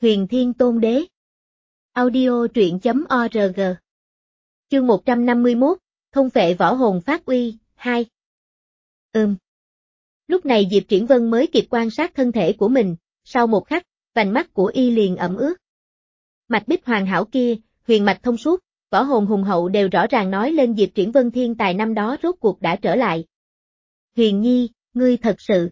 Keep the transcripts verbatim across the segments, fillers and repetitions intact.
Huyền Thiên Tôn Đế. Audio truyện chấm org. Chương một trăm năm mươi mốt, Thông Phệ Võ Hồn Phát Uy, hai. Ừm. Lúc này Diệp Triển Vân mới kịp quan sát thân thể của mình, sau một khắc, vành mắt của y liền ẩm ướt. Mạch bích hoàn hảo kia, huyền mạch thông suốt, võ hồn hùng hậu đều rõ ràng nói lên Diệp Triển Vân thiên tài năm đó rốt cuộc đã trở lại. Huyền Nhi, ngươi thật sự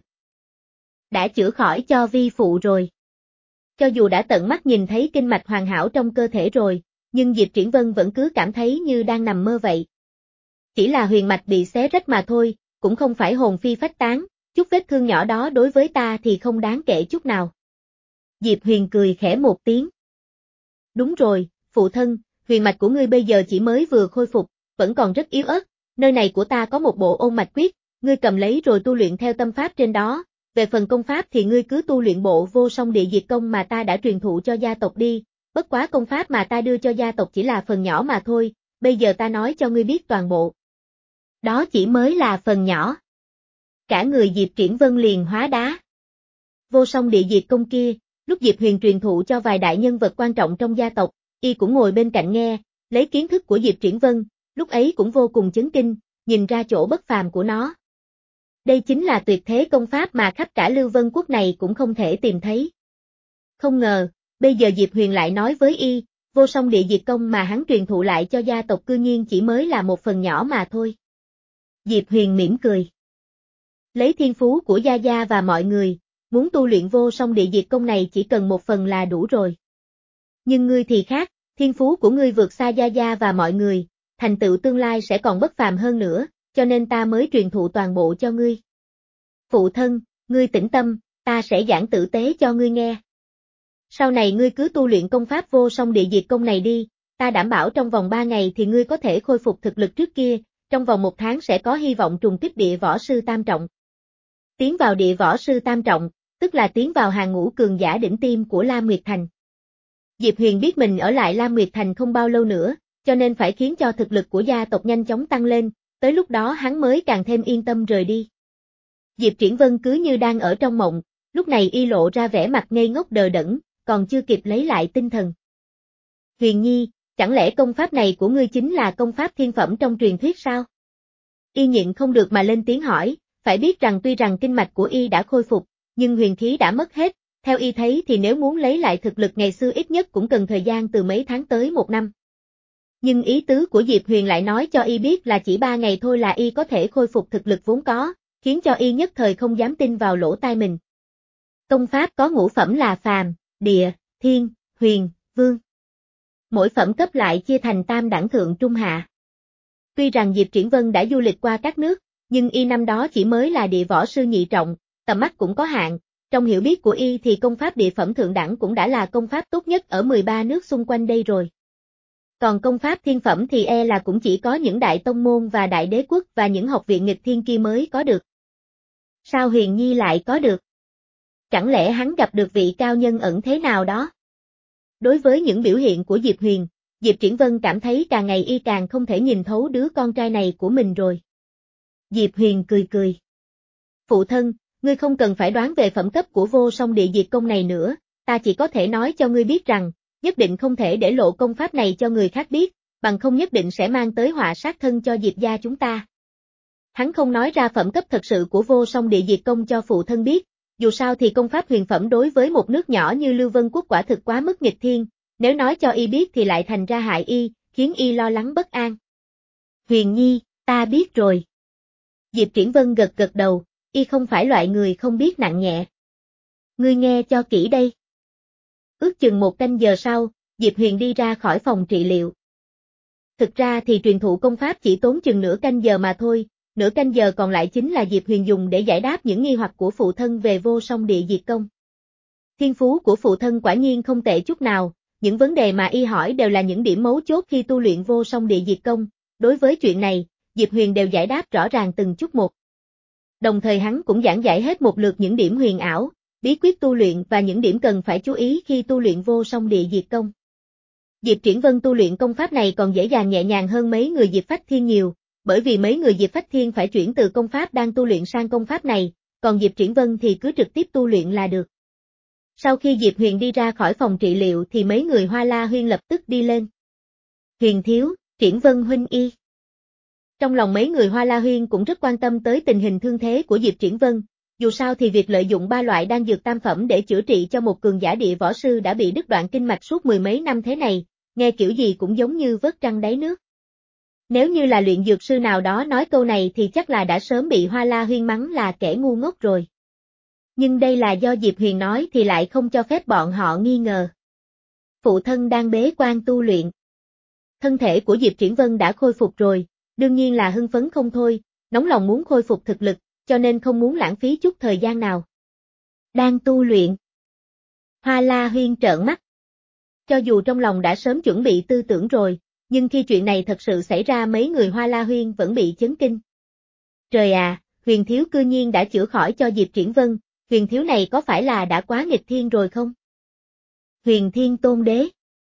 đã chữa khỏi cho vi phụ rồi. Cho dù đã tận mắt nhìn thấy kinh mạch hoàn hảo trong cơ thể rồi, nhưng Diệp Triển Vân vẫn cứ cảm thấy như đang nằm mơ vậy. Chỉ là huyền mạch bị xé rách mà thôi, cũng không phải hồn phi phách tán, chút vết thương nhỏ đó đối với ta thì không đáng kể chút nào. Diệp Huyền cười khẽ một tiếng. Đúng rồi, phụ thân, huyền mạch của ngươi bây giờ chỉ mới vừa khôi phục, vẫn còn rất yếu ớt, nơi này của ta có một bộ ôn mạch quyết, ngươi cầm lấy rồi tu luyện theo tâm pháp trên đó. Về phần công pháp thì ngươi cứ tu luyện bộ vô song địa diệt công mà ta đã truyền thụ cho gia tộc đi, bất quá công pháp mà ta đưa cho gia tộc chỉ là phần nhỏ mà thôi, bây giờ ta nói cho ngươi biết toàn bộ. Đó chỉ mới là phần nhỏ. Cả người Diệp Triển Vân liền hóa đá. Vô song địa diệt công kia, lúc Diệp Huyền truyền thụ cho vài đại nhân vật quan trọng trong gia tộc, y cũng ngồi bên cạnh nghe, lấy kiến thức của Diệp Triển Vân, lúc ấy cũng vô cùng chấn kinh, nhìn ra chỗ bất phàm của nó. Đây chính là tuyệt thế công pháp mà khắp cả Lưu Vân Quốc này cũng không thể tìm thấy. Không ngờ, bây giờ Diệp Huyền lại nói với y, vô song địa diệt công mà hắn truyền thụ lại cho gia tộc cư nhiên chỉ mới là một phần nhỏ mà thôi. Diệp Huyền mỉm cười. Lấy thiên phú của gia gia và mọi người, muốn tu luyện vô song địa diệt công này chỉ cần một phần là đủ rồi. Nhưng ngươi thì khác, thiên phú của ngươi vượt xa gia gia và mọi người, thành tựu tương lai sẽ còn bất phàm hơn nữa, cho nên ta mới truyền thụ toàn bộ cho ngươi. Phụ thân, ngươi tĩnh tâm, ta sẽ giảng tử tế cho ngươi nghe. Sau này ngươi cứ tu luyện công pháp vô song địa diệt công này đi, ta đảm bảo trong vòng ba ngày thì ngươi có thể khôi phục thực lực trước kia, trong vòng một tháng sẽ có hy vọng trùng kích địa võ sư tam trọng. Tiến vào địa võ sư tam trọng, tức là tiến vào hàng ngũ cường giả đỉnh tiêm của Lam Nguyệt Thành. Diệp Huyền biết mình ở lại Lam Nguyệt Thành không bao lâu nữa, cho nên phải khiến cho thực lực của gia tộc nhanh chóng tăng lên, tới lúc đó hắn mới càng thêm yên tâm rời đi. Diệp Triển Vân cứ như đang ở trong mộng, lúc này y lộ ra vẻ mặt ngây ngốc đờ đẫn, còn chưa kịp lấy lại tinh thần. Huyền Nhi, chẳng lẽ công pháp này của ngươi chính là công pháp thiên phẩm trong truyền thuyết sao? Y nhịn không được mà lên tiếng hỏi, phải biết rằng tuy rằng kinh mạch của y đã khôi phục, nhưng huyền khí đã mất hết, theo y thấy thì nếu muốn lấy lại thực lực ngày xưa ít nhất cũng cần thời gian từ mấy tháng tới một năm. Nhưng ý tứ của Diệp Huyền lại nói cho y biết là chỉ ba ngày thôi là y có thể khôi phục thực lực vốn có, khiến cho y nhất thời không dám tin vào lỗ tai mình. Công pháp có ngũ phẩm là phàm, địa, thiên, huyền, vương. Mỗi phẩm cấp lại chia thành tam đẳng thượng trung hạ. Tuy rằng Diệp Triển Vân đã du lịch qua các nước, nhưng y năm đó chỉ mới là địa võ sư nhị trọng, tầm mắt cũng có hạn, trong hiểu biết của y thì công pháp địa phẩm thượng đẳng cũng đã là công pháp tốt nhất ở mười ba nước xung quanh đây rồi. Còn công pháp thiên phẩm thì e là cũng chỉ có những đại tông môn và đại đế quốc và những học viện nghịch thiên kia mới có được. Sao Huyền Nhi lại có được? Chẳng lẽ hắn gặp được vị cao nhân ẩn thế nào đó? Đối với những biểu hiện của Diệp Huyền, Diệp Triển Vân cảm thấy càng ngày y càng không thể nhìn thấu đứa con trai này của mình rồi. Diệp Huyền cười cười. Phụ thân, ngươi không cần phải đoán về phẩm cấp của vô song địa diệt công này nữa, ta chỉ có thể nói cho ngươi biết rằng, nhất định không thể để lộ công pháp này cho người khác biết, bằng không nhất định sẽ mang tới họa sát thân cho Diệp gia chúng ta. Hắn không nói ra phẩm cấp thật sự của vô song địa diệt công cho phụ thân biết, dù sao thì công pháp huyền phẩm đối với một nước nhỏ như Lưu Vân Quốc quả thực quá mức nghịch thiên, nếu nói cho y biết thì lại thành ra hại y, khiến y lo lắng bất an. Huyền Nhi, ta biết rồi. Diệp Triển Vân gật gật đầu, y không phải loại người không biết nặng nhẹ. Ngươi nghe cho kỹ đây. Ước chừng một canh giờ sau, Diệp Huyền đi ra khỏi phòng trị liệu. Thực ra thì truyền thụ công pháp chỉ tốn chừng nửa canh giờ mà thôi, nửa canh giờ còn lại chính là Diệp Huyền dùng để giải đáp những nghi hoặc của phụ thân về vô song địa diệt công. Thiên phú của phụ thân quả nhiên không tệ chút nào, những vấn đề mà y hỏi đều là những điểm mấu chốt khi tu luyện vô song địa diệt công, đối với chuyện này, Diệp Huyền đều giải đáp rõ ràng từng chút một. Đồng thời hắn cũng giảng giải hết một lượt những điểm huyền ảo, bí quyết tu luyện và những điểm cần phải chú ý khi tu luyện vô song địa diệt công. Diệp Triển Vân tu luyện công pháp này còn dễ dàng nhẹ nhàng hơn mấy người Diệp Phách Thiên nhiều, bởi vì mấy người Diệp Phách Thiên phải chuyển từ công pháp đang tu luyện sang công pháp này, còn Diệp Triển Vân thì cứ trực tiếp tu luyện là được. Sau khi Diệp Huyền đi ra khỏi phòng trị liệu thì mấy người Hoa La Huyên lập tức đi lên. Huyền thiếu, Triển Vân huynh y. Trong lòng mấy người Hoa La Huyên cũng rất quan tâm tới tình hình thương thế của Diệp Triển Vân, dù sao thì việc lợi dụng ba loại đan dược tam phẩm để chữa trị cho một cường giả địa võ sư đã bị đứt đoạn kinh mạch suốt mười mấy năm thế này, nghe kiểu gì cũng giống như vớt trăng đáy nước. Nếu như là luyện dược sư nào đó nói câu này thì chắc là đã sớm bị Hoa La Huyên mắng là kẻ ngu ngốc rồi. Nhưng đây là do Diệp Huyền nói thì lại không cho phép bọn họ nghi ngờ. Phụ thân đang bế quan tu luyện. Thân thể của Diệp Triển Vân đã khôi phục rồi, đương nhiên là hưng phấn không thôi, nóng lòng muốn khôi phục thực lực, cho nên không muốn lãng phí chút thời gian nào. Đang tu luyện. Hoa La Huyên trợn mắt. Cho dù trong lòng đã sớm chuẩn bị tư tưởng rồi, nhưng khi chuyện này thật sự xảy ra mấy người Hoa La Huyên vẫn bị chấn kinh. Trời à, Huyền thiếu cư nhiên đã chữa khỏi cho Diệp Triển Vân, Huyền thiếu này có phải là đã quá nghịch thiên rồi không? Huyền Thiên Tôn Đế.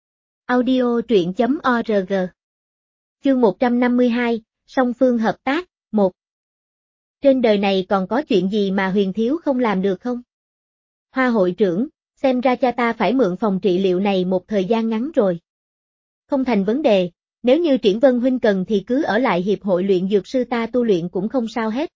Audio truyện chấm org. Chương một trăm năm mươi hai, song phương hợp tác, một. Trên đời này còn có chuyện gì mà Huyền thiếu không làm được không? Hoa hội trưởng, xem ra cha ta phải mượn phòng trị liệu này một thời gian ngắn rồi. Không thành vấn đề, nếu như Triển Vân huynh cần thì cứ ở lại hiệp hội luyện dược sư ta tu luyện cũng không sao hết.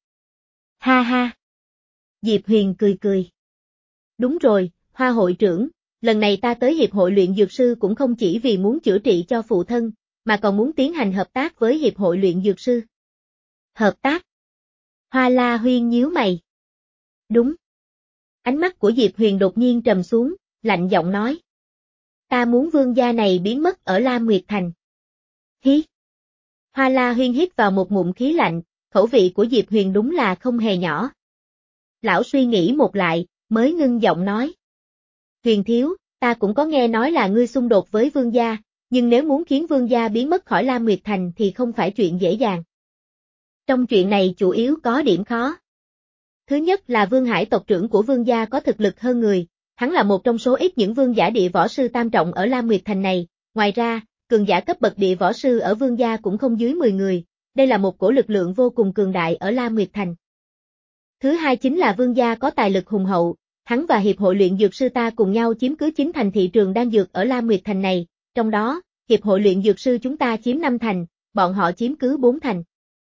Ha ha. Diệp Huyền cười cười. Đúng rồi, Hoa hội trưởng, lần này ta tới hiệp hội luyện dược sư cũng không chỉ vì muốn chữa trị cho phụ thân, mà còn muốn tiến hành hợp tác với hiệp hội luyện dược sư. Hợp tác? Hoa La Huyên nhíu mày. Đúng. Ánh mắt của Diệp Huyền đột nhiên trầm xuống, lạnh giọng nói. Ta muốn vương gia này biến mất ở Lam Nguyệt Thành. Hí. Hoa La Huyên hít vào một ngụm khí lạnh, khẩu vị của Diệp Huyền đúng là không hề nhỏ. Lão suy nghĩ một lại, mới ngưng giọng nói. Huyền thiếu, ta cũng có nghe nói là ngươi xung đột với vương gia, nhưng nếu muốn khiến vương gia biến mất khỏi Lam Nguyệt Thành thì không phải chuyện dễ dàng. Trong chuyện này chủ yếu có điểm khó. Thứ nhất là Vương Hải tộc trưởng của vương gia có thực lực hơn người, hắn là một trong số ít những vương giả địa võ sư tam trọng ở Lam Nguyệt Thành này, ngoài ra, cường giả cấp bậc địa võ sư ở vương gia cũng không dưới mười người, đây là một cổ lực lượng vô cùng cường đại ở Lam Nguyệt Thành. Thứ hai chính là vương gia có tài lực hùng hậu, hắn và hiệp hội luyện dược sư ta cùng nhau chiếm cứ chín thành thị trường đan dược ở Lam Nguyệt Thành này, trong đó, hiệp hội luyện dược sư chúng ta chiếm năm thành, bọn họ chiếm cứ bốn thành.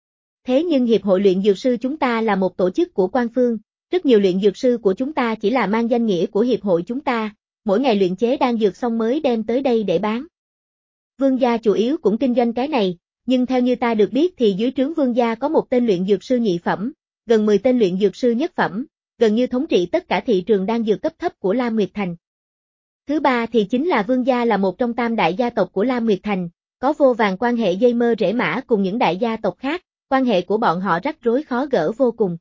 Thế nhưng hiệp hội luyện dược sư chúng ta là một tổ chức của quan phương, rất nhiều luyện dược sư của chúng ta chỉ là mang danh nghĩa của hiệp hội chúng ta, mỗi ngày luyện chế đan dược xong mới đem tới đây để bán. Vương gia chủ yếu cũng kinh doanh cái này, nhưng theo như ta được biết thì dưới trướng vương gia có một tên luyện dược sư nhị phẩm, gần mười tên luyện dược sư nhất phẩm, gần như thống trị tất cả thị trường đan dược cấp thấp của Lam Nguyệt Thành. Thứ ba thì chính là vương gia là một trong tam đại gia tộc của Lam Nguyệt Thành, có vô vàn quan hệ dây mơ rễ mã cùng những đại gia tộc khác, quan hệ của bọn họ rắc rối khó gỡ vô cùng.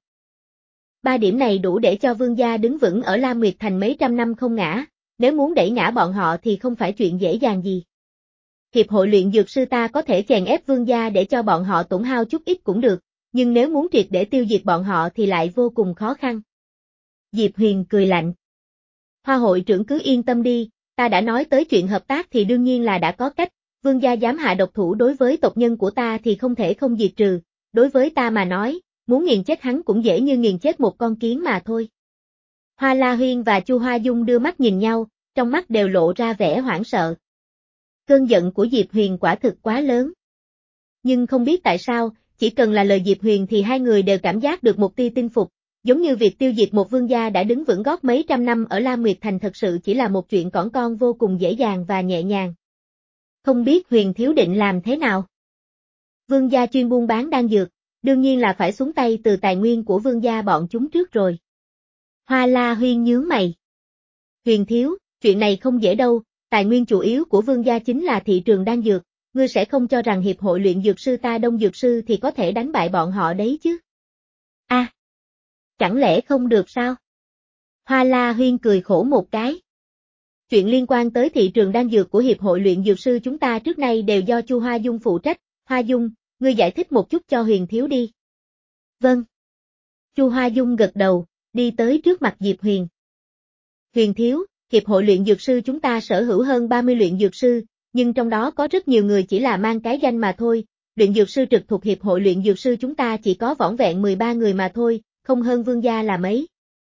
Ba điểm này đủ để cho vương gia đứng vững ở Lam Nguyệt Thành mấy trăm năm không ngã, nếu muốn đẩy ngã bọn họ thì không phải chuyện dễ dàng gì. Hiệp hội luyện dược sư ta có thể chèn ép vương gia để cho bọn họ tổn hao chút ít cũng được, nhưng nếu muốn triệt để tiêu diệt bọn họ thì lại vô cùng khó khăn. Diệp Huyền cười lạnh. Hoa hội trưởng cứ yên tâm đi, ta đã nói tới chuyện hợp tác thì đương nhiên là đã có cách, vương gia dám hạ độc thủ đối với tộc nhân của ta thì không thể không diệt trừ, đối với ta mà nói, muốn nghiền chết hắn cũng dễ như nghiền chết một con kiến mà thôi. Hoa La Huyên và Chu Hoa Dung đưa mắt nhìn nhau, trong mắt đều lộ ra vẻ hoảng sợ. Cơn giận của Diệp Huyền quả thực quá lớn. Nhưng không biết tại sao, chỉ cần là lời Diệp Huyền thì hai người đều cảm giác được một tia tin phục, giống như việc tiêu diệt một vương gia đã đứng vững gót mấy trăm năm ở Lam Nguyệt Thành thật sự chỉ là một chuyện cỏn con vô cùng dễ dàng và nhẹ nhàng. Không biết Huyền thiếu định làm thế nào? Vương gia chuyên buôn bán đan dược, đương nhiên là phải xuống tay từ tài nguyên của vương gia bọn chúng trước rồi. Hoa La Huyên nhướng mày. Huyền thiếu, chuyện này không dễ đâu, tài nguyên chủ yếu của vương gia chính là thị trường đan dược, ngươi sẽ không cho rằng hiệp hội luyện dược sư ta đông dược sư thì có thể đánh bại bọn họ đấy chứ? A, à, chẳng lẽ không được sao? Hoa La Huyên cười khổ một cái. Chuyện liên quan tới thị trường đan dược của hiệp hội luyện dược sư chúng ta trước nay đều do Chu Hoa Dung phụ trách, Hoa Dung, ngươi giải thích một chút cho Huyền thiếu đi. Vâng. Chu Hoa Dung gật đầu, đi tới trước mặt Diệp Huyền. Huyền thiếu, hiệp hội luyện dược sư chúng ta sở hữu hơn ba mươi luyện dược sư, nhưng trong đó có rất nhiều người chỉ là mang cái danh mà thôi, luyện dược sư trực thuộc hiệp hội luyện dược sư chúng ta chỉ có vỏn vẹn mười ba người mà thôi, không hơn vương gia là mấy.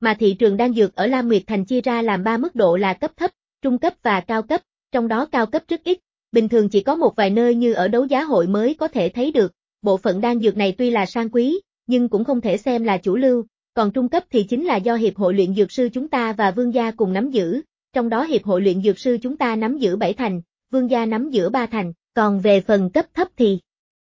Mà thị trường đan dược ở Lam Nguyệt Thành chia ra làm ba mức độ là cấp thấp, trung cấp và cao cấp, trong đó cao cấp rất ít, bình thường chỉ có một vài nơi như ở đấu giá hội mới có thể thấy được. Bộ phận đan dược này tuy là sang quý, nhưng cũng không thể xem là chủ lưu, còn trung cấp thì chính là do Hiệp hội luyện dược sư chúng ta và Vương gia cùng nắm giữ, trong đó Hiệp hội luyện dược sư chúng ta nắm giữ bảy thành, Vương gia nắm giữ ba thành, còn về phần cấp thấp thì...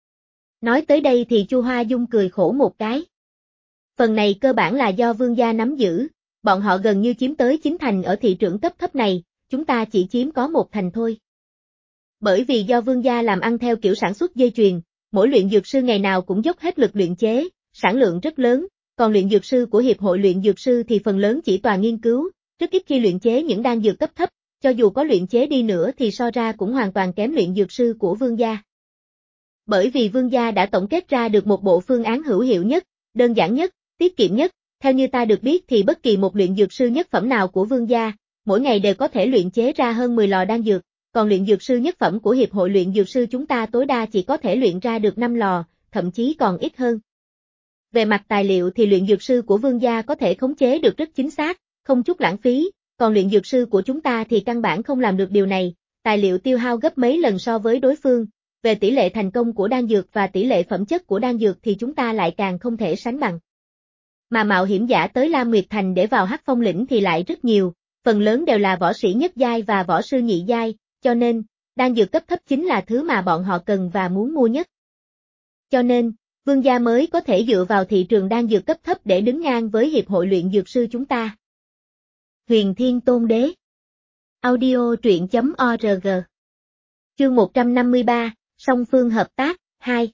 Nói tới đây thì Chu Hoa Dung cười khổ một cái. Phần này cơ bản là do Vương gia nắm giữ, bọn họ gần như chiếm tới chín thành ở thị trường cấp thấp này, chúng ta chỉ chiếm có một thành thôi. Bởi vì do Vương gia làm ăn theo kiểu sản xuất dây chuyền, mỗi luyện dược sư ngày nào cũng dốc hết lực luyện chế, sản lượng rất lớn, còn luyện dược sư của Hiệp hội luyện dược sư thì phần lớn chỉ toàn nghiên cứu, rất ít khi luyện chế những đan dược cấp thấp, cho dù có luyện chế đi nữa thì so ra cũng hoàn toàn kém luyện dược sư của Vương gia. Bởi vì Vương gia đã tổng kết ra được một bộ phương án hữu hiệu nhất, đơn giản nhất, tiết kiệm nhất, theo như ta được biết thì bất kỳ một luyện dược sư nhất phẩm nào của Vương gia, mỗi ngày đều có thể luyện chế ra hơn mười lò đan dược, còn luyện dược sư nhất phẩm của Hiệp hội luyện dược sư chúng ta tối đa chỉ có thể luyện ra được năm lò, thậm chí còn ít hơn. Về mặt tài liệu thì luyện dược sư của Vương gia có thể khống chế được rất chính xác, không chút lãng phí, còn luyện dược sư của chúng ta thì căn bản không làm được điều này, tài liệu tiêu hao gấp mấy lần so với đối phương, về tỷ lệ thành công của đan dược và tỷ lệ phẩm chất của đan dược thì chúng ta lại càng không thể sánh bằng. Mà mạo hiểm giả tới Lam Nguyệt Thành để vào Hắc Phong lĩnh thì lại rất nhiều, phần lớn đều là võ sĩ nhất giai và võ sư nhị giai, cho nên, đan dược cấp thấp chính là thứ mà bọn họ cần và muốn mua nhất. Cho nên, Vương gia mới có thể dựa vào thị trường đan dược cấp thấp để đứng ngang với Hiệp hội luyện dược sư chúng ta. Huyền Thiên Tôn Đế Audio truyện chấm org Chương một trăm năm mươi ba, Song phương hợp tác, hai.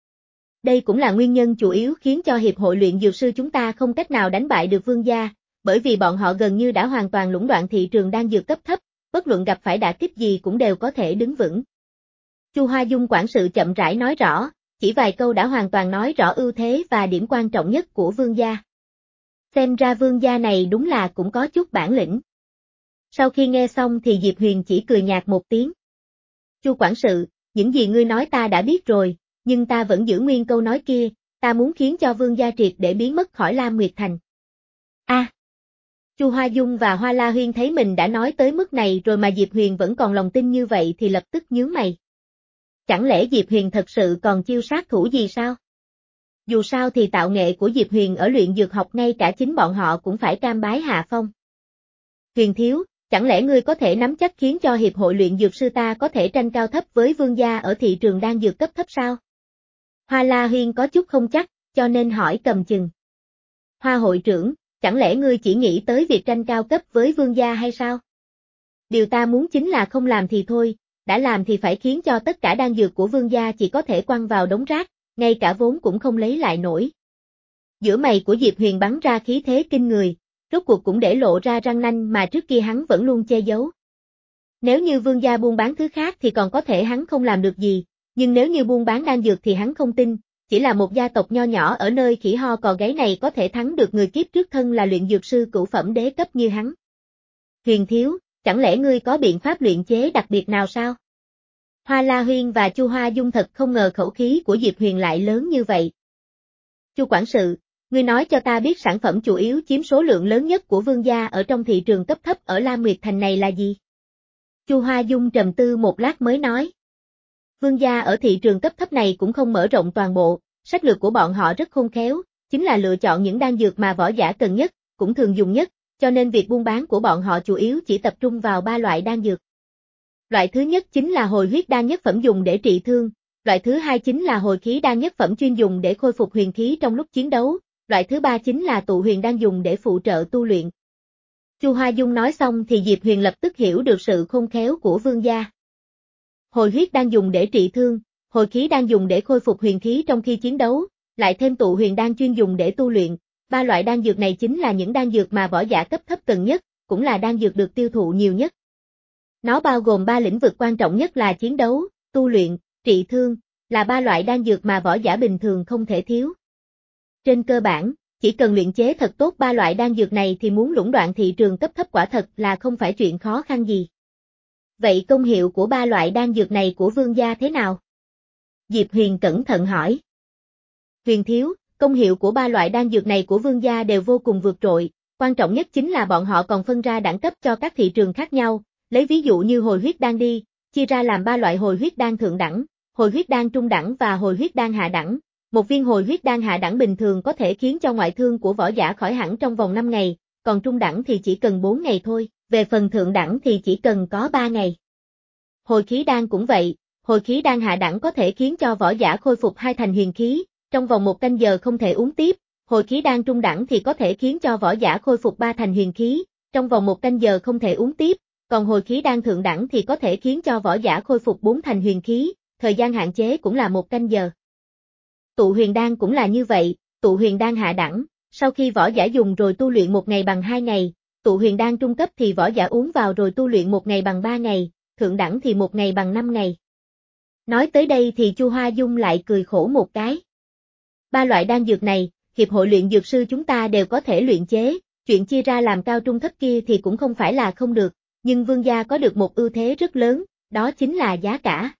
Đây cũng là nguyên nhân chủ yếu khiến cho Hiệp hội luyện dược sư chúng ta không cách nào đánh bại được Vương gia, bởi vì bọn họ gần như đã hoàn toàn lũng đoạn thị trường đan dược cấp thấp, bất luận gặp phải đả kích gì cũng đều có thể đứng vững. Chu Hoa Dung quản sự chậm rãi nói rõ, chỉ vài câu đã hoàn toàn nói rõ ưu thế và điểm quan trọng nhất của Vương gia. Xem ra Vương gia này đúng là cũng có chút bản lĩnh. Sau khi nghe xong thì Diệp Huyền chỉ cười nhạt một tiếng. Chu quản sự, những gì ngươi nói ta đã biết rồi, nhưng ta vẫn giữ nguyên câu nói kia, ta muốn khiến cho Vương gia triệt để biến mất khỏi Lam Nguyệt Thành. A. À, Chu Hoa Dung và Hoa La Huyên thấy mình đã nói tới mức này rồi mà Diệp Huyền vẫn còn lòng tin như vậy thì lập tức nhướng mày. Chẳng lẽ Diệp Huyền thật sự còn chiêu sát thủ gì sao? Dù sao thì tạo nghệ của Diệp Huyền ở luyện dược học ngay cả chính bọn họ cũng phải cam bái hạ phong. Huyền thiếu, chẳng lẽ ngươi có thể nắm chắc khiến cho Hiệp hội luyện dược sư ta có thể tranh cao thấp với Vương gia ở thị trường đan dược cấp thấp sao? Hoa La Huyên có chút không chắc, cho nên hỏi cầm chừng. Hoa hội trưởng, chẳng lẽ ngươi chỉ nghĩ tới việc tranh cao cấp với Vương gia hay sao? Điều ta muốn chính là không làm thì thôi, đã làm thì phải khiến cho tất cả đan dược của Vương gia chỉ có thể quăng vào đống rác, ngay cả vốn cũng không lấy lại nổi. Giữa mày của Diệp Huyền bắn ra khí thế kinh người, rốt cuộc cũng để lộ ra răng nanh mà trước kia hắn vẫn luôn che giấu. Nếu như Vương gia buôn bán thứ khác thì còn có thể hắn không làm được gì, nhưng nếu như buôn bán đan dược thì hắn không tin, chỉ là một gia tộc nho nhỏ ở nơi khỉ ho cò gáy này có thể thắng được người kiếp trước thân là luyện dược sư cửu phẩm đế cấp như hắn. Huyền thiếu, chẳng lẽ ngươi có biện pháp luyện chế đặc biệt nào sao? Hoa La Huyên và Chu Hoa Dung thật không ngờ khẩu khí của Diệp Huyền lại lớn như vậy. Chu quản sự, ngươi nói cho ta biết sản phẩm chủ yếu chiếm số lượng lớn nhất của Vương gia ở trong thị trường cấp thấp ở Lam Nguyệt Thành này là gì? Chu Hoa Dung trầm tư một lát mới nói. Vương gia ở thị trường cấp thấp này cũng không mở rộng toàn bộ, sách lược của bọn họ rất khôn khéo, chính là lựa chọn những đan dược mà võ giả cần nhất, cũng thường dùng nhất, cho nên việc buôn bán của bọn họ chủ yếu chỉ tập trung vào ba loại đan dược. Loại thứ nhất chính là hồi huyết đan nhất phẩm dùng để trị thương, loại thứ hai chính là hồi khí đan nhất phẩm chuyên dùng để khôi phục huyền khí trong lúc chiến đấu, loại thứ ba chính là tụ huyền đan dùng để phụ trợ tu luyện. Chu Hoa Dung nói xong thì Diệp Huyền lập tức hiểu được sự khôn khéo của Vương gia. Hồi huyết đan dùng để trị thương, hồi khí đan dùng để khôi phục huyền khí trong khi chiến đấu, lại thêm tụ huyền đan chuyên dùng để tu luyện, ba loại đan dược này chính là những đan dược mà võ giả cấp thấp cần nhất, cũng là đan dược được tiêu thụ nhiều nhất. Nó bao gồm ba lĩnh vực quan trọng nhất là chiến đấu, tu luyện, trị thương, là ba loại đan dược mà võ giả bình thường không thể thiếu. Trên cơ bản, chỉ cần luyện chế thật tốt ba loại đan dược này thì muốn lũng đoạn thị trường cấp thấp quả thật là không phải chuyện khó khăn gì. Vậy công hiệu của ba loại đan dược này của Vương gia thế nào? Diệp Huyền cẩn thận hỏi. Huyền thiếu, công hiệu của ba loại đan dược này của Vương gia đều vô cùng vượt trội, Quan trọng nhất chính là bọn họ còn phân ra đẳng cấp cho các thị trường khác nhau, lấy ví dụ như hồi huyết đan đi, chia ra làm ba loại hồi huyết đan thượng đẳng, hồi huyết đan trung đẳng và hồi huyết đan hạ đẳng. Một viên hồi huyết đan hạ đẳng bình thường có thể khiến cho ngoại thương của võ giả khỏi hẳn trong vòng năm ngày, còn trung đẳng thì chỉ cần bốn ngày thôi, về phần thượng đẳng thì chỉ cần có ba ngày. Hồi khí đan cũng vậy, hồi khí đan hạ đẳng có thể khiến cho võ giả khôi phục hai thành huyền khí, trong vòng một canh giờ không thể uống tiếp, hồi khí đan trung đẳng thì có thể khiến cho võ giả khôi phục ba thành huyền khí, trong vòng một canh giờ không thể uống tiếp, còn hồi khí đan thượng đẳng thì có thể khiến cho võ giả khôi phục bốn thành huyền khí, thời gian hạn chế cũng là một canh giờ. Tụ huyền đan cũng là như vậy, tụ huyền đan hạ đẳng, sau khi võ giả dùng rồi tu luyện một ngày bằng hai ngày, tụ huyền đan trung cấp thì võ giả uống vào rồi tu luyện một ngày bằng ba ngày, thượng đẳng thì một ngày bằng năm ngày. Nói tới đây thì Chu Hoa Dung lại cười khổ một cái. Ba loại đan dược này, hiệp hội luyện dược sư chúng ta đều có thể luyện chế, chuyện chia ra làm cao trung thấp kia thì cũng không phải là không được, nhưng Vương gia có được một ưu thế rất lớn, đó chính là giá cả.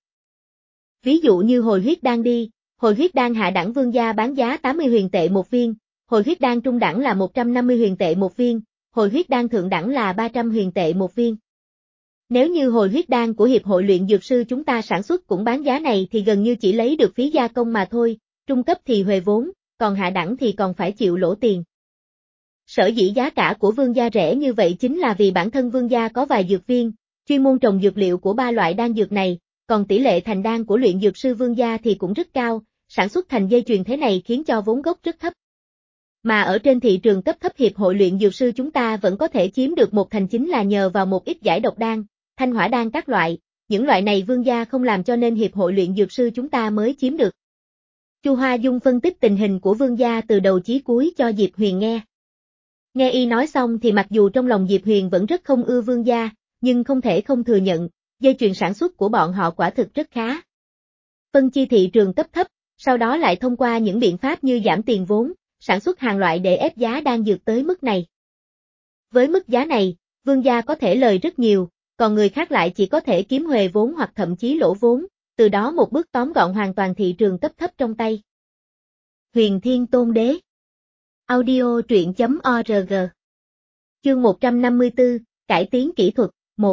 Ví dụ như hồi huyết đan đi, hồi huyết đan hạ đẳng Vương gia bán giá tám mươi huyền tệ một viên, hồi huyết đan trung đẳng là một trăm năm mươi huyền tệ một viên, hồi huyết đan thượng đẳng là ba trăm huyền tệ một viên. Nếu như hồi huyết đan của hiệp hội luyện dược sư chúng ta sản xuất cũng bán giá này thì gần như chỉ lấy được phí gia công mà thôi, trung cấp thì huề vốn, còn hạ đẳng thì còn phải chịu lỗ tiền. Sở dĩ giá cả của Vương gia rẻ như vậy chính là vì bản thân Vương gia có vài dược viên, chuyên môn trồng dược liệu của ba loại đan dược này, còn tỷ lệ thành đan của luyện dược sư Vương gia thì cũng rất cao, sản xuất thành dây chuyền thế này khiến cho vốn gốc rất thấp. Mà ở trên thị trường cấp thấp hiệp hội luyện dược sư chúng ta vẫn có thể chiếm được một thành chính là nhờ vào một ít giải độc đan, thanh hỏa đan các loại, những loại này Vương gia không làm cho nên hiệp hội luyện dược sư chúng ta mới chiếm được. Chu Hoa Dung phân tích tình hình của Vương gia từ đầu chí cuối cho Diệp Huyền nghe. Nghe y nói xong thì mặc dù trong lòng Diệp Huyền vẫn rất không ưa Vương gia, nhưng không thể không thừa nhận, dây chuyền sản xuất của bọn họ quả thực rất khá. Phân chia thị trường cấp thấp, sau đó lại thông qua những biện pháp như giảm tiền vốn, sản xuất hàng loại để ép giá đan dược tới mức này. Với mức giá này, Vương gia có thể lời rất nhiều, còn người khác lại chỉ có thể kiếm huề vốn hoặc thậm chí lỗ vốn, từ đó một bước tóm gọn hoàn toàn thị trường cấp thấp trong tay. Huyền Thiên Tôn Đế Audio truyện chấm org Chương một trăm năm mươi tư, Cải tiến kỹ thuật, một.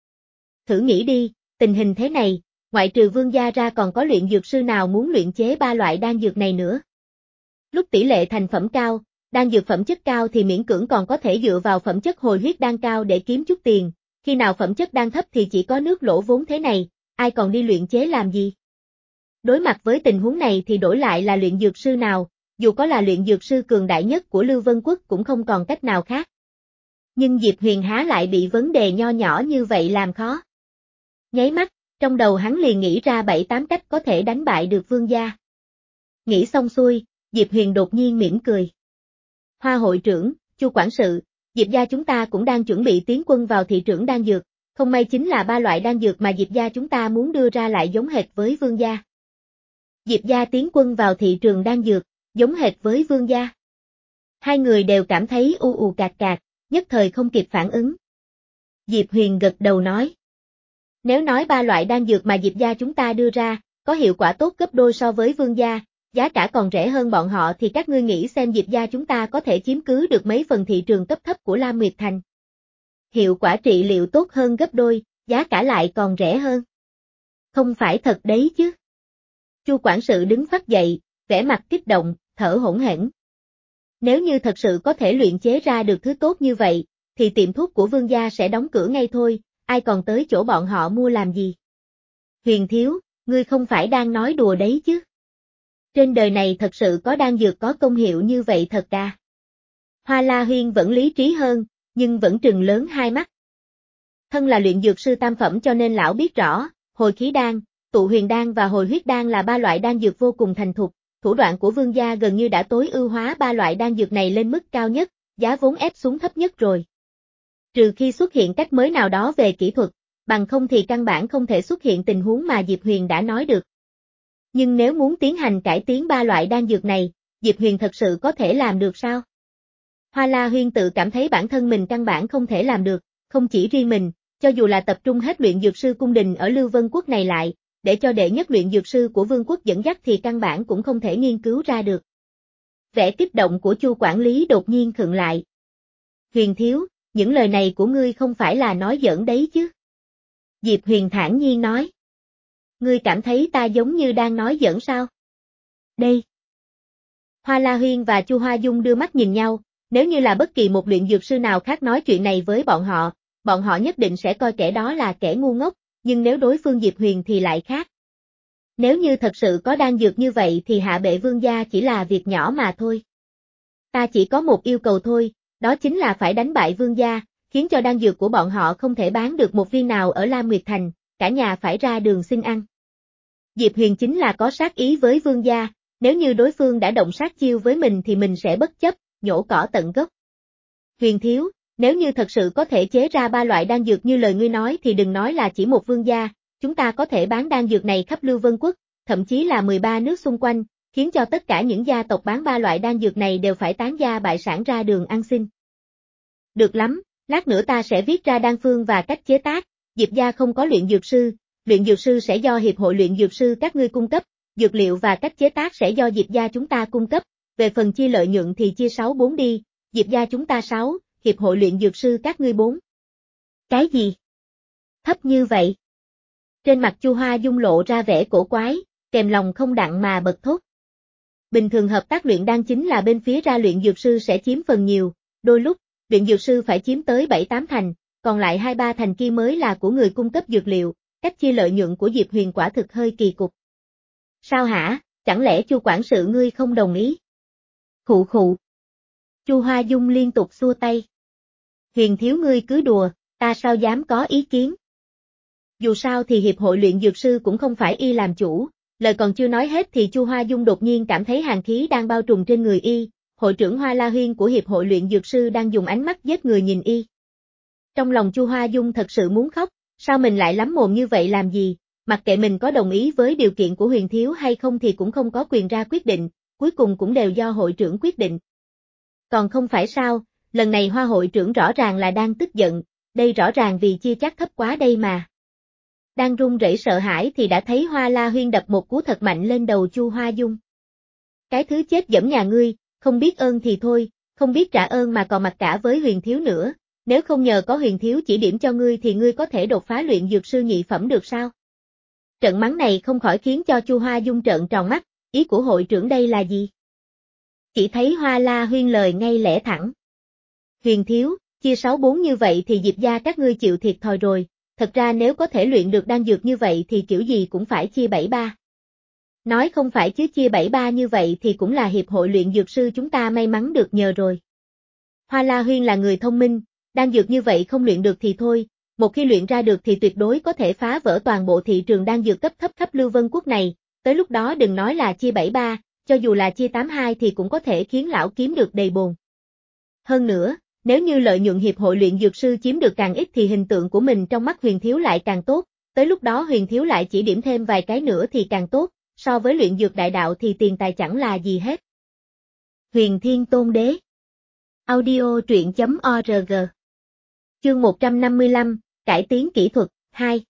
Thử nghĩ đi, tình hình thế này, ngoại trừ Vương gia ra còn có luyện dược sư nào muốn luyện chế ba loại đan dược này nữa. Lúc tỷ lệ thành phẩm cao, đan dược phẩm chất cao thì miễn cưỡng còn có thể dựa vào phẩm chất hồi huyết đan cao để kiếm chút tiền, khi nào phẩm chất đan thấp thì chỉ có nước lỗ vốn thế này, ai còn đi luyện chế làm gì. Đối mặt với tình huống này thì đổi lại là luyện dược sư nào, dù có là luyện dược sư cường đại nhất của Lưu Vân Quốc cũng không còn cách nào khác. Nhưng Diệp Huyền há lại bị vấn đề nho nhỏ như vậy làm khó. Nháy mắt, trong đầu hắn liền nghĩ ra bảy tám cách có thể đánh bại được Vương gia. Nghĩ xong xuôi, Diệp Huyền đột nhiên mỉm cười. Hoa hội trưởng, Chu quản sự, Diệp gia chúng ta cũng đang chuẩn bị tiến quân vào thị trường đan dược, không may chính là ba loại đan dược mà Diệp gia chúng ta muốn đưa ra lại giống hệt với Vương gia. Diệp gia tiến quân vào thị trường đan dược, giống hệt với Vương gia. Hai người đều cảm thấy u ù cạc cạc, nhất thời không kịp phản ứng. Diệp Huyền gật đầu nói. Nếu nói ba loại đan dược mà Diệp gia chúng ta đưa ra, có hiệu quả tốt gấp đôi so với Vương gia, giá cả còn rẻ hơn bọn họ thì các ngươi nghĩ xem Diệp gia chúng ta có thể chiếm cứ được mấy phần thị trường cấp thấp của Lam Nguyệt Thành. Hiệu quả trị liệu tốt hơn gấp đôi, giá cả lại còn rẻ hơn. Không phải thật đấy chứ. Chu quản sự đứng phắt dậy, vẻ mặt kích động, thở hổn hển. Nếu như thật sự có thể luyện chế ra được thứ tốt như vậy, thì tiệm thuốc của Vương gia sẽ đóng cửa ngay thôi, ai còn tới chỗ bọn họ mua làm gì. Huyền thiếu, ngươi không phải đang nói đùa đấy chứ. Trên đời này thật sự có đan dược có công hiệu như vậy thật à. Hoa La Huyên vẫn lý trí hơn, nhưng vẫn trừng lớn hai mắt. Thân là luyện dược sư tam phẩm cho nên lão biết rõ, hồi khí đan, tụ huyền đan và hồi huyết đan là ba loại đan dược vô cùng thành thục, thủ đoạn của Vương gia gần như đã tối ưu hóa ba loại đan dược này lên mức cao nhất, giá vốn ép xuống thấp nhất rồi. Trừ khi xuất hiện cách mới nào đó về kỹ thuật, bằng không thì căn bản không thể xuất hiện tình huống mà Diệp Huyền đã nói được. Nhưng nếu muốn tiến hành cải tiến ba loại đan dược này, Diệp Huyền thật sự có thể làm được sao? Hoa La Huyên tự cảm thấy bản thân mình căn bản không thể làm được, không chỉ riêng mình, cho dù là tập trung hết luyện dược sư cung đình ở Lưu Vân Quốc này lại, để cho đệ nhất luyện dược sư của Vương quốc dẫn dắt thì căn bản cũng không thể nghiên cứu ra được. Vẻ kích động của Chu quản lý đột nhiên khựng lại. Huyền thiếu, những lời này của ngươi không phải là nói giỡn đấy chứ? Diệp Huyền thản nhiên nói. Ngươi cảm thấy ta giống như đang nói giỡn sao? Đây. Hoa La Huyên và Chu Hoa Dung đưa mắt nhìn nhau, nếu như là bất kỳ một luyện dược sư nào khác nói chuyện này với bọn họ, bọn họ nhất định sẽ coi kẻ đó là kẻ ngu ngốc, nhưng nếu đối phương Diệp Huyền thì lại khác. Nếu như thật sự có đan dược như vậy thì hạ bệ vương gia chỉ là việc nhỏ mà thôi. Ta chỉ có một yêu cầu thôi, đó chính là phải đánh bại vương gia, khiến cho đan dược của bọn họ không thể bán được một viên nào ở Lam Nguyệt Thành, cả nhà phải ra đường xin ăn. Diệp Huyền chính là có sát ý với vương gia, nếu như đối phương đã động sát chiêu với mình thì mình sẽ bất chấp, nhổ cỏ tận gốc. Huyền thiếu, nếu như thật sự có thể chế ra ba loại đan dược như lời ngươi nói thì đừng nói là chỉ một vương gia, chúng ta có thể bán đan dược này khắp Lưu Vân Quốc, thậm chí là mười ba nước xung quanh, khiến cho tất cả những gia tộc bán ba loại đan dược này đều phải tán gia bại sản ra đường ăn xin. Được lắm, lát nữa ta sẽ viết ra đan phương và cách chế tác, Diệp gia không có luyện dược sư, luyện dược sư sẽ do hiệp hội luyện dược sư các ngươi cung cấp, dược liệu và cách chế tác sẽ do Diệp gia chúng ta cung cấp, về phần chia lợi nhuận thì chia sáu bốn đi, Diệp gia chúng ta sáu, hiệp hội luyện dược sư các ngươi bốn. Cái gì? Thấp như vậy? Trên mặt Chu Hoa Dung lộ ra vẻ cổ quái, kèm lòng không đặng mà bật thốt. Bình thường hợp tác luyện đan chính là bên phía ra luyện dược sư sẽ chiếm phần nhiều, đôi lúc, luyện dược sư phải chiếm tới bảy tám thành, còn lại hai ba thành kia mới là của người cung cấp dược liệu, cách chia lợi nhuận của Diệp Huyền quả thực hơi kỳ cục. Sao hả, chẳng lẽ Chu quản sự ngươi không đồng ý? Khụ khụ. Chu Hoa Dung liên tục xua tay. Huyền thiếu ngươi cứ đùa, ta sao dám có ý kiến? Dù sao thì hiệp hội luyện dược sư cũng không phải y làm chủ, lời còn chưa nói hết thì Chu Hoa Dung đột nhiên cảm thấy hàn khí đang bao trùm trên người y, hội trưởng Hoa La Huyên của hiệp hội luyện dược sư đang dùng ánh mắt giết người nhìn y. Trong lòng Chu Hoa Dung thật sự muốn khóc, sao mình lại lắm mồm như vậy làm gì, mặc kệ mình có đồng ý với điều kiện của Huyền thiếu hay không thì cũng không có quyền ra quyết định, cuối cùng cũng đều do hội trưởng quyết định. Còn không phải sao, lần này Hoa hội trưởng rõ ràng là đang tức giận, đây rõ ràng vì chia chắc thấp quá đây mà. Đang run rẩy sợ hãi thì đã thấy Hoa La Huyên đập một cú thật mạnh lên đầu Chu Hoa Dung. Cái thứ chết dẫm nhà ngươi, không biết ơn thì thôi, không biết trả ơn mà còn mặc cả với Huyền thiếu nữa, nếu không nhờ có Huyền thiếu chỉ điểm cho ngươi thì ngươi có thể đột phá luyện dược sư nhị phẩm được sao? Trận mắng này không khỏi khiến cho Chu Hoa Dung trợn tròn mắt, ý của hội trưởng đây là gì? Chỉ thấy Hoa La Huyên lời ngay lẽ thẳng. Huyền thiếu, chia sáu bốn như vậy thì Diệp gia các ngươi chịu thiệt thòi rồi, thật ra nếu có thể luyện được đan dược như vậy thì kiểu gì cũng phải chia bảy ba. Nói không phải chứ chia bảy ba như vậy thì cũng là hiệp hội luyện dược sư chúng ta may mắn được nhờ rồi. Hoa La Huyên là người thông minh, đan dược như vậy không luyện được thì thôi, một khi luyện ra được thì tuyệt đối có thể phá vỡ toàn bộ thị trường đan dược cấp thấp khắp Lưu Vân Quốc này, tới lúc đó đừng nói là chia bảy ba, cho dù là chia tám hai thì cũng có thể khiến lão kiếm được đầy bồn. Hơn nữa, nếu như lợi nhuận hiệp hội luyện dược sư chiếm được càng ít thì hình tượng của mình trong mắt Huyền thiếu lại càng tốt, tới lúc đó Huyền thiếu lại chỉ điểm thêm vài cái nữa thì càng tốt, so với luyện dược đại đạo thì tiền tài chẳng là gì hết. Huyền Thiên Tôn Đế. Audio truyện chấm org. Chương một trăm năm mươi lăm, cải tiến kỹ thuật, hai.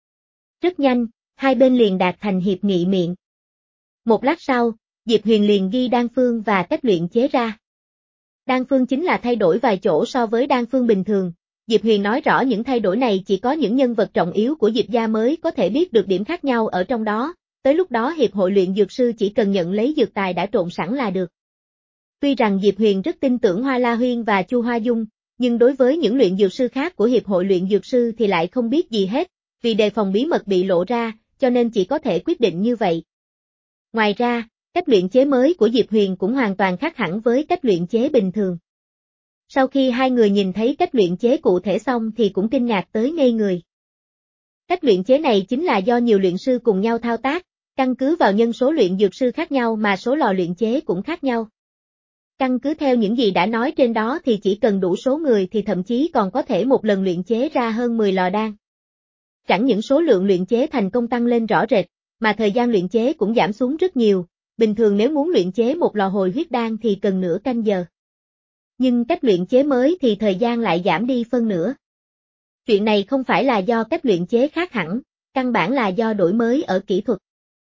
Rất nhanh, hai bên liền đạt thành hiệp nghị miệng. Một lát sau, Diệp Huyền liền ghi đan phương và cách luyện chế ra. Đan phương chính là thay đổi vài chỗ so với đan phương bình thường, Diệp Huyền nói rõ những thay đổi này chỉ có những nhân vật trọng yếu của Diệp gia mới có thể biết được điểm khác nhau ở trong đó, tới lúc đó hiệp hội luyện dược sư chỉ cần nhận lấy dược tài đã trộn sẵn là được. Tuy rằng Diệp Huyền rất tin tưởng Hoa La Huyên và Chu Hoa Dung, nhưng đối với những luyện dược sư khác của hiệp hội luyện dược sư thì lại không biết gì hết, vì đề phòng bí mật bị lộ ra, cho nên chỉ có thể quyết định như vậy. Ngoài ra, cách luyện chế mới của Diệp Huyền cũng hoàn toàn khác hẳn với cách luyện chế bình thường. Sau khi hai người nhìn thấy cách luyện chế cụ thể xong thì cũng kinh ngạc tới ngây người. Cách luyện chế này chính là do nhiều luyện sư cùng nhau thao tác, căn cứ vào nhân số luyện dược sư khác nhau mà số lò luyện chế cũng khác nhau. Căn cứ theo những gì đã nói trên đó thì chỉ cần đủ số người thì thậm chí còn có thể một lần luyện chế ra hơn mười lò đan. Chẳng những số lượng luyện chế thành công tăng lên rõ rệt, mà thời gian luyện chế cũng giảm xuống rất nhiều, bình thường nếu muốn luyện chế một lò hồi huyết đan thì cần nửa canh giờ. Nhưng cách luyện chế mới thì thời gian lại giảm đi phân nửa. Chuyện này không phải là do cách luyện chế khác hẳn, căn bản là do đổi mới ở kỹ thuật.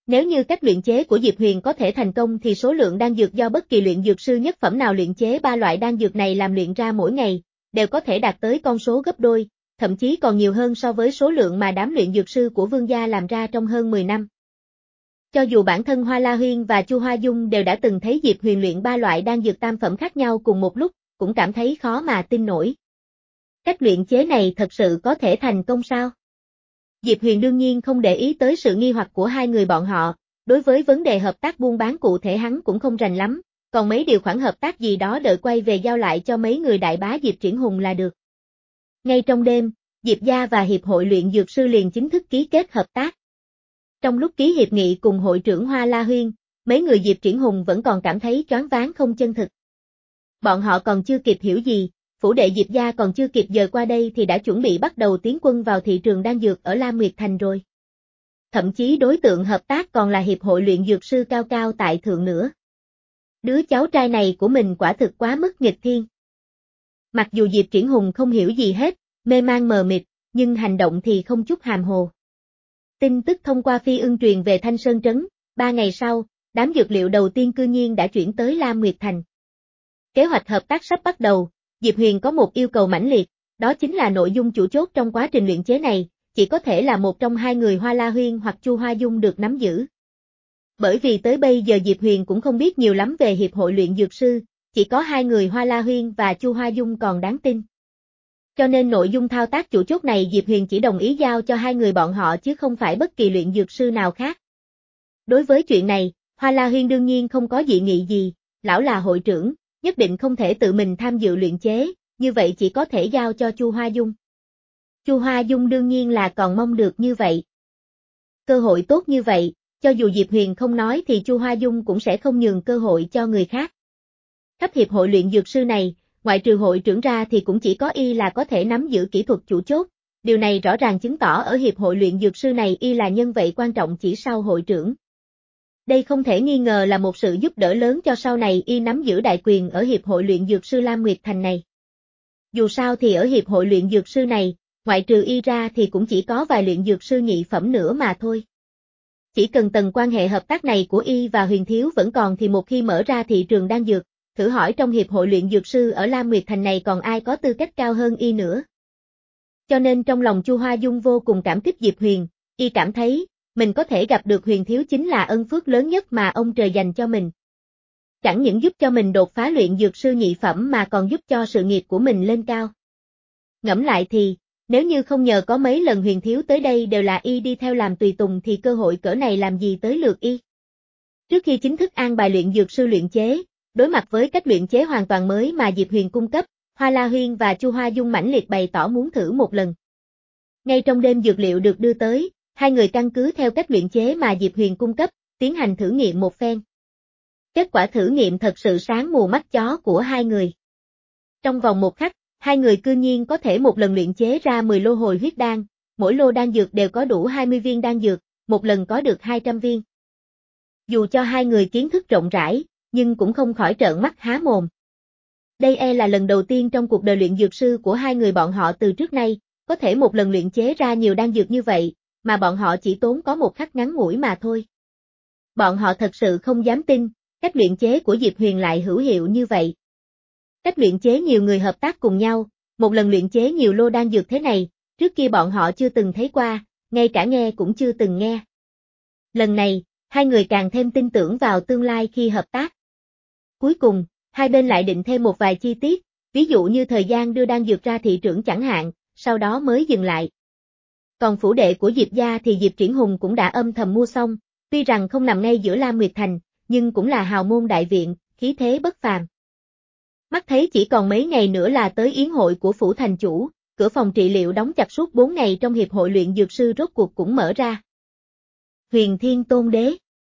Nếu như cách luyện chế của Diệp Huyền có thể thành công thì số lượng đan dược do bất kỳ luyện dược sư nhất phẩm nào luyện chế ba loại đan dược này làm luyện ra mỗi ngày, đều có thể đạt tới con số gấp đôi, thậm chí còn nhiều hơn so với số lượng mà đám luyện dược sư của Vương gia làm ra trong hơn mười năm. Cho dù bản thân Hoa La Huyên và Chu Hoa Dung đều đã từng thấy Diệp Huyền luyện ba loại đan dược tam phẩm khác nhau cùng một lúc, cũng cảm thấy khó mà tin nổi. Cách luyện chế này thật sự có thể thành công sao? Diệp Huyền đương nhiên không để ý tới sự nghi hoặc của hai người bọn họ, đối với vấn đề hợp tác buôn bán cụ thể hắn cũng không rành lắm, còn mấy điều khoản hợp tác gì đó đợi quay về giao lại cho mấy người đại bá Diệp Triển Hùng là được. Ngay trong đêm, Diệp gia và Hiệp hội luyện dược sư liền chính thức ký kết hợp tác. Trong lúc ký hiệp nghị cùng hội trưởng Hoa La Huyên, mấy người Diệp Triển Hùng vẫn còn cảm thấy choáng váng không chân thực. Bọn họ còn chưa kịp hiểu gì, phủ đệ Diệp gia còn chưa kịp dời qua đây thì đã chuẩn bị bắt đầu tiến quân vào thị trường đan dược ở Lam Nguyệt Thành rồi. Thậm chí đối tượng hợp tác còn là Hiệp hội luyện dược sư cao cao tại thượng nữa. Đứa cháu trai này của mình quả thực quá mức nghịch thiên. Mặc dù Diệp Triển Hùng không hiểu gì hết, mê man mờ mịt, nhưng hành động thì không chút hàm hồ. Tin tức thông qua phi ưng truyền về Thanh Sơn Trấn, ba ngày sau, đám dược liệu đầu tiên cư nhiên đã chuyển tới Lam Nguyệt Thành. Kế hoạch hợp tác sắp bắt đầu, Diệp Huyền có một yêu cầu mãnh liệt, đó chính là nội dung chủ chốt trong quá trình luyện chế này, chỉ có thể là một trong hai người Hoa La Huyên hoặc Chu Hoa Dung được nắm giữ. Bởi vì tới bây giờ Diệp Huyền cũng không biết nhiều lắm về Hiệp hội luyện dược sư, chỉ có hai người Hoa La Huyên và Chu Hoa Dung còn đáng tin. Cho nên nội dung thao tác chủ chốt này Diệp Huyền chỉ đồng ý giao cho hai người bọn họ chứ không phải bất kỳ luyện dược sư nào khác. Đối với chuyện này, Hoa La Huyên đương nhiên không có dị nghị gì, lão là hội trưởng, nhất định không thể tự mình tham dự luyện chế, như vậy chỉ có thể giao cho Chu Hoa Dung. Chu Hoa Dung đương nhiên là còn mong được như vậy. Cơ hội tốt như vậy, cho dù Diệp Huyền không nói thì Chu Hoa Dung cũng sẽ không nhường cơ hội cho người khác. Khắp hiệp hội luyện dược sư này, ngoại trừ hội trưởng ra thì cũng chỉ có y là có thể nắm giữ kỹ thuật chủ chốt, điều này rõ ràng chứng tỏ ở hiệp hội luyện dược sư này y là nhân vật quan trọng chỉ sau hội trưởng. Đây không thể nghi ngờ là một sự giúp đỡ lớn cho sau này y nắm giữ đại quyền ở hiệp hội luyện dược sư Lam Nguyệt Thành này. Dù sao thì ở hiệp hội luyện dược sư này, ngoại trừ y ra thì cũng chỉ có vài luyện dược sư nhị phẩm nữa mà thôi. Chỉ cần tầng quan hệ hợp tác này của y và Huyền Thiếu vẫn còn thì một khi mở ra thị trường đan dược, thử hỏi trong hiệp hội luyện dược sư ở Lam Nguyệt Thành này còn ai có tư cách cao hơn y nữa. Cho nên trong lòng Chu Hoa Dung vô cùng cảm kích Diệp Huyền, y cảm thấy, mình có thể gặp được Huyền Thiếu chính là ân phước lớn nhất mà ông trời dành cho mình. Chẳng những giúp cho mình đột phá luyện dược sư nhị phẩm mà còn giúp cho sự nghiệp của mình lên cao. Ngẫm lại thì, nếu như không nhờ có mấy lần Huyền Thiếu tới đây đều là y đi theo làm tùy tùng thì cơ hội cỡ này làm gì tới lượt y. Trước khi chính thức an bài luyện dược sư luyện chế, đối mặt với cách luyện chế hoàn toàn mới mà Diệp Huyền cung cấp, Hoa La Huyên và Chu Hoa Dung mãnh liệt bày tỏ muốn thử một lần. Ngay trong đêm dược liệu được đưa tới, hai người căn cứ theo cách luyện chế mà Diệp Huyền cung cấp, tiến hành thử nghiệm một phen. Kết quả thử nghiệm thật sự sáng mù mắt chó của hai người. Trong vòng một khắc, hai người cư nhiên có thể một lần luyện chế ra mười lô hồi huyết đan, mỗi lô đan dược đều có đủ hai mươi viên đan dược, một lần có được hai trăm viên. Dù cho hai người kiến thức rộng rãi, nhưng cũng không khỏi trợn mắt há mồm. Đây e là lần đầu tiên trong cuộc đời luyện dược sư của hai người bọn họ từ trước nay, có thể một lần luyện chế ra nhiều đan dược như vậy, mà bọn họ chỉ tốn có một khắc ngắn ngủi mà thôi. Bọn họ thật sự không dám tin, cách luyện chế của Diệp Huyền lại hữu hiệu như vậy. Cách luyện chế nhiều người hợp tác cùng nhau, một lần luyện chế nhiều lô đan dược thế này, trước kia bọn họ chưa từng thấy qua, ngay cả nghe cũng chưa từng nghe. Lần này, hai người càng thêm tin tưởng vào tương lai khi hợp tác. Cuối cùng, hai bên lại định thêm một vài chi tiết, ví dụ như thời gian đưa đan dược ra thị trường chẳng hạn, sau đó mới dừng lại. Còn phủ đệ của Diệp gia thì Diệp Triển Hùng cũng đã âm thầm mua xong, tuy rằng không nằm ngay giữa Lam Nguyệt Thành, nhưng cũng là hào môn đại viện, khí thế bất phàm. Mắt thấy chỉ còn mấy ngày nữa là tới yến hội của phủ thành chủ, cửa phòng trị liệu đóng chặt suốt bốn ngày trong hiệp hội luyện dược sư rốt cuộc cũng mở ra. Huyền Thiên Tôn Đế.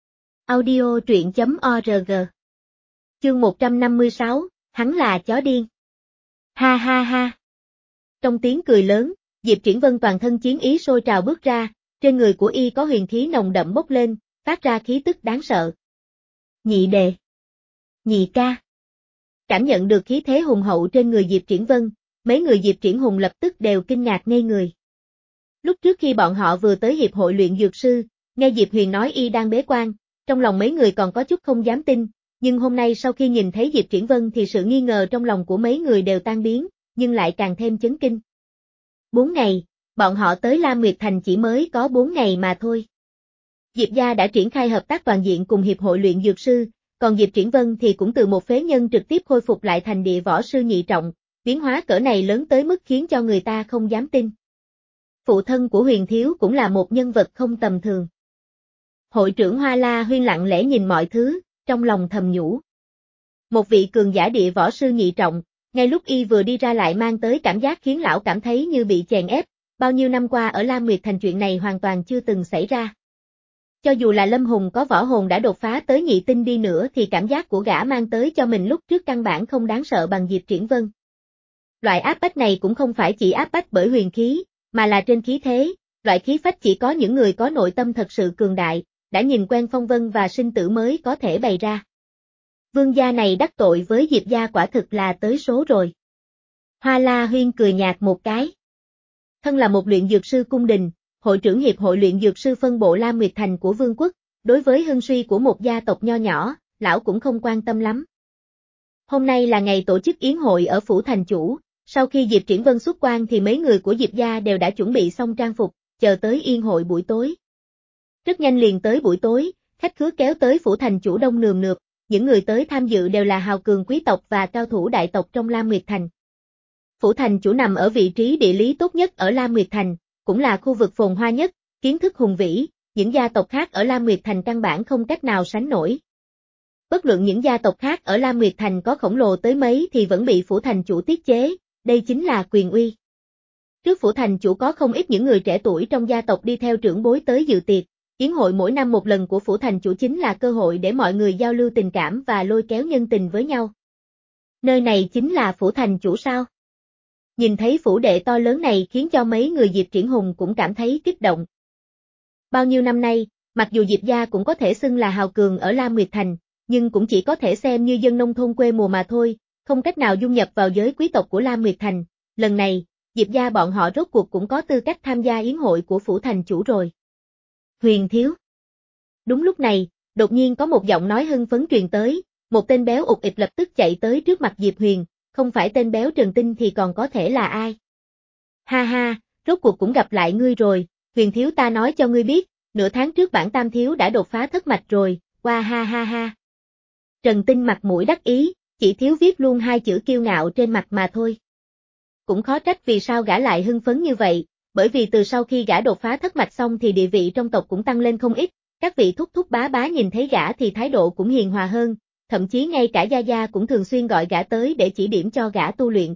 Audio truyện chấm org. Chương một trăm năm mươi sáu, hắn là chó điên. Ha ha ha. Trong tiếng cười lớn, Diệp Triển Vân toàn thân chiến ý sôi trào bước ra, trên người của y có huyền khí nồng đậm bốc lên, phát ra khí tức đáng sợ. Nhị đệ. Nhị ca. Cảm nhận được khí thế hùng hậu trên người Diệp Triển Vân, mấy người Diệp Triển Hùng lập tức đều kinh ngạc ngây người. Lúc trước khi bọn họ vừa tới hiệp hội luyện dược sư, Nghe Diệp Huyền nói y đang bế quan, trong lòng mấy người còn có chút không dám tin, nhưng hôm nay sau khi nhìn thấy Diệp Triển Vân thì sự nghi ngờ trong lòng của mấy người đều tan biến, nhưng lại càng thêm chấn kinh. Bốn ngày, bọn họ tới Lam Nguyệt Thành chỉ mới có bốn ngày mà thôi. Diệp gia đã triển khai hợp tác toàn diện cùng Hiệp hội luyện dược sư, còn Diệp Triển Vân thì cũng từ một phế nhân trực tiếp khôi phục lại thành địa võ sư nhị trọng, biến hóa cỡ này lớn tới mức khiến cho người ta không dám tin. Phụ thân của Huyền Thiếu cũng là một nhân vật không tầm thường. Hội trưởng Hoa La Huyên lặng lẽ nhìn mọi thứ, trong lòng thầm nhủ. Một vị cường giả địa võ sư nhị trọng, ngay lúc y vừa đi ra lại mang tới cảm giác khiến lão cảm thấy như bị chèn ép, bao nhiêu năm qua ở Lam Nguyệt Thành chuyện này hoàn toàn chưa từng xảy ra. Cho dù là Lâm Hùng có võ hồn đã đột phá tới nhị tinh đi nữa thì cảm giác của gã mang tới cho mình lúc trước căn bản không đáng sợ bằng Diệp Triển Vân. Loại áp bách này cũng không phải chỉ áp bách bởi huyền khí, mà là trên khí thế, loại khí phách chỉ có những người có nội tâm thật sự cường đại, đã nhìn quen phong vân và sinh tử mới có thể bày ra. Vương gia này đắc tội với Diệp gia quả thực là tới số rồi. Hoa La Huyên cười nhạt một cái. Thân là một luyện dược sư cung đình, hội trưởng hiệp hội luyện dược sư phân bộ Lam Nguyệt Thành của Vương quốc, đối với hưng suy của một gia tộc nho nhỏ, lão cũng không quan tâm lắm. Hôm nay là ngày tổ chức yến hội ở phủ thành chủ, sau khi Diệp Triển Vân xuất quan thì mấy người của Diệp gia đều đã chuẩn bị xong trang phục, chờ tới yến hội buổi tối. Rất nhanh liền tới buổi tối, khách khứa kéo tới phủ thành chủ đông nườm nượp, những người tới tham dự đều là hào cường quý tộc và cao thủ đại tộc trong Lam Nguyệt Thành. Phủ thành chủ nằm ở vị trí địa lý tốt nhất ở Lam Nguyệt Thành, cũng là khu vực phồn hoa nhất, kiến thức hùng vĩ, những gia tộc khác ở Lam Nguyệt Thành căn bản không cách nào sánh nổi. Bất luận những gia tộc khác ở Lam Nguyệt Thành có khổng lồ tới mấy thì vẫn bị phủ thành chủ tiết chế, đây chính là quyền uy. Trước phủ thành chủ có không ít những người trẻ tuổi trong gia tộc đi theo trưởng bối tới dự tiệc, yến hội mỗi năm một lần của phủ thành chủ chính là cơ hội để mọi người giao lưu tình cảm và lôi kéo nhân tình với nhau. Nơi này chính là phủ thành chủ sao? Nhìn thấy phủ đệ to lớn này khiến cho mấy người Diệp Triển Hùng cũng cảm thấy kích động. Bao nhiêu năm nay, mặc dù Diệp gia cũng có thể xưng là hào cường ở Lam Nguyệt Thành, nhưng cũng chỉ có thể xem như dân nông thôn quê mùa mà thôi, không cách nào dung nhập vào giới quý tộc của Lam Nguyệt Thành. Lần này, Diệp gia bọn họ rốt cuộc cũng có tư cách tham gia yến hội của phủ thành chủ rồi. Huyền Thiếu. Đúng lúc này, đột nhiên có một giọng nói hưng phấn truyền tới, một tên béo ụt ịch lập tức chạy tới trước mặt Diệp Huyền, không phải tên béo Trần Tinh thì còn có thể là ai? Ha ha, rốt cuộc cũng gặp lại ngươi rồi, Huyền Thiếu ta nói cho ngươi biết, nửa tháng trước bản Tam Thiếu đã đột phá thất mạch rồi, qua ha ha ha. Trần Tinh mặt mũi đắc ý, chỉ thiếu viết luôn hai chữ kiêu ngạo trên mặt mà thôi. Cũng khó trách vì sao gã lại hưng phấn như vậy, bởi vì từ sau khi gã đột phá thất mạch xong thì địa vị trong tộc cũng tăng lên không ít, các vị thúc thúc bá bá nhìn thấy gã thì thái độ cũng hiền hòa hơn, thậm chí ngay cả gia gia cũng thường xuyên gọi gã tới để chỉ điểm cho gã tu luyện.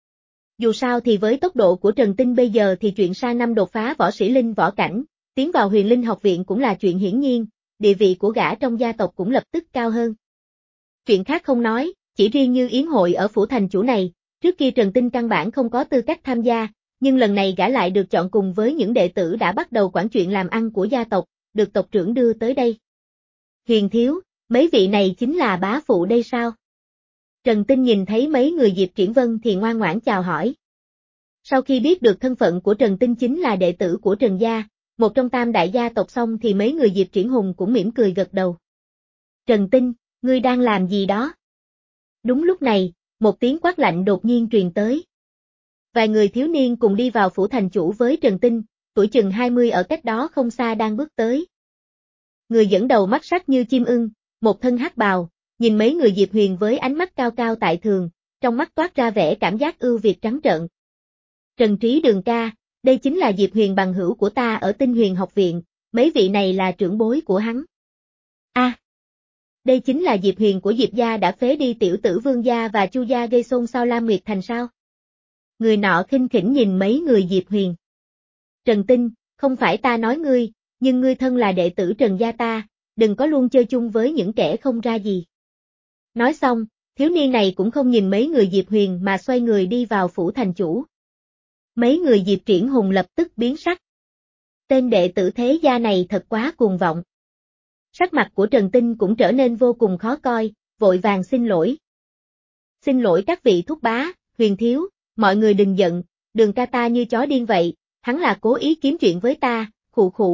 Dù sao thì với tốc độ của Trần Tinh bây giờ thì chuyện sang năm đột phá võ sĩ linh võ cảnh, tiến vào Huyền Linh học viện cũng là chuyện hiển nhiên, địa vị của gã trong gia tộc cũng lập tức cao hơn. Chuyện khác không nói, chỉ riêng như yến hội ở phủ thành chủ này, trước kia Trần Tinh căn bản không có tư cách tham gia, nhưng lần này gã lại được chọn cùng với những đệ tử đã bắt đầu quản chuyện làm ăn của gia tộc, được tộc trưởng đưa tới đây. Huyền Thiếu, mấy vị này chính là bá phụ đây sao? Trần Tinh nhìn thấy mấy người Diệp Triển Vân thì ngoan ngoãn chào hỏi. Sau khi biết được thân phận của Trần Tinh chính là đệ tử của Trần gia, một trong tam đại gia tộc xong thì mấy người Diệp Triển Hùng cũng mỉm cười gật đầu. Trần Tinh, ngươi đang làm gì đó? Đúng lúc này, một tiếng quát lạnh đột nhiên truyền tới. Vài người thiếu niên cùng đi vào phủ thành chủ với Trần Tinh, tuổi chừng hai mươi ở cách đó không xa đang bước tới. Người dẫn đầu mắt sắc như chim ưng, một thân hắc bào, nhìn mấy người Diệp Huyền với ánh mắt cao cao tại thường, trong mắt toát ra vẻ cảm giác ưu việt trắng trợn. Trần Trí Đường ca, đây chính là Diệp Huyền bằng hữu của ta ở Tinh Huyền học viện, mấy vị này là trưởng bối của hắn. A, à, đây chính là Diệp Huyền của Diệp gia đã phế đi tiểu tử Vương gia và Chu gia gây xôn xao Lam Nguyệt Thành sao? Người nọ khinh khỉnh nhìn mấy người Diệp Huyền. Trần Tinh, không phải ta nói ngươi, nhưng ngươi thân là đệ tử Trần gia ta, đừng có luôn chơi chung với những kẻ không ra gì. Nói xong, thiếu niên này cũng không nhìn mấy người Diệp Huyền mà xoay người đi vào phủ thành chủ. Mấy người Diệp Triển Hùng lập tức biến sắc. Tên đệ tử thế gia này thật quá cuồng vọng. Sắc mặt của Trần Tinh cũng trở nên vô cùng khó coi, vội vàng xin lỗi. Xin lỗi các vị thúc bá, Huyền Thiếu, mọi người đừng giận, Đường ca ta như chó điên vậy, hắn là cố ý kiếm chuyện với ta, khụ khụ,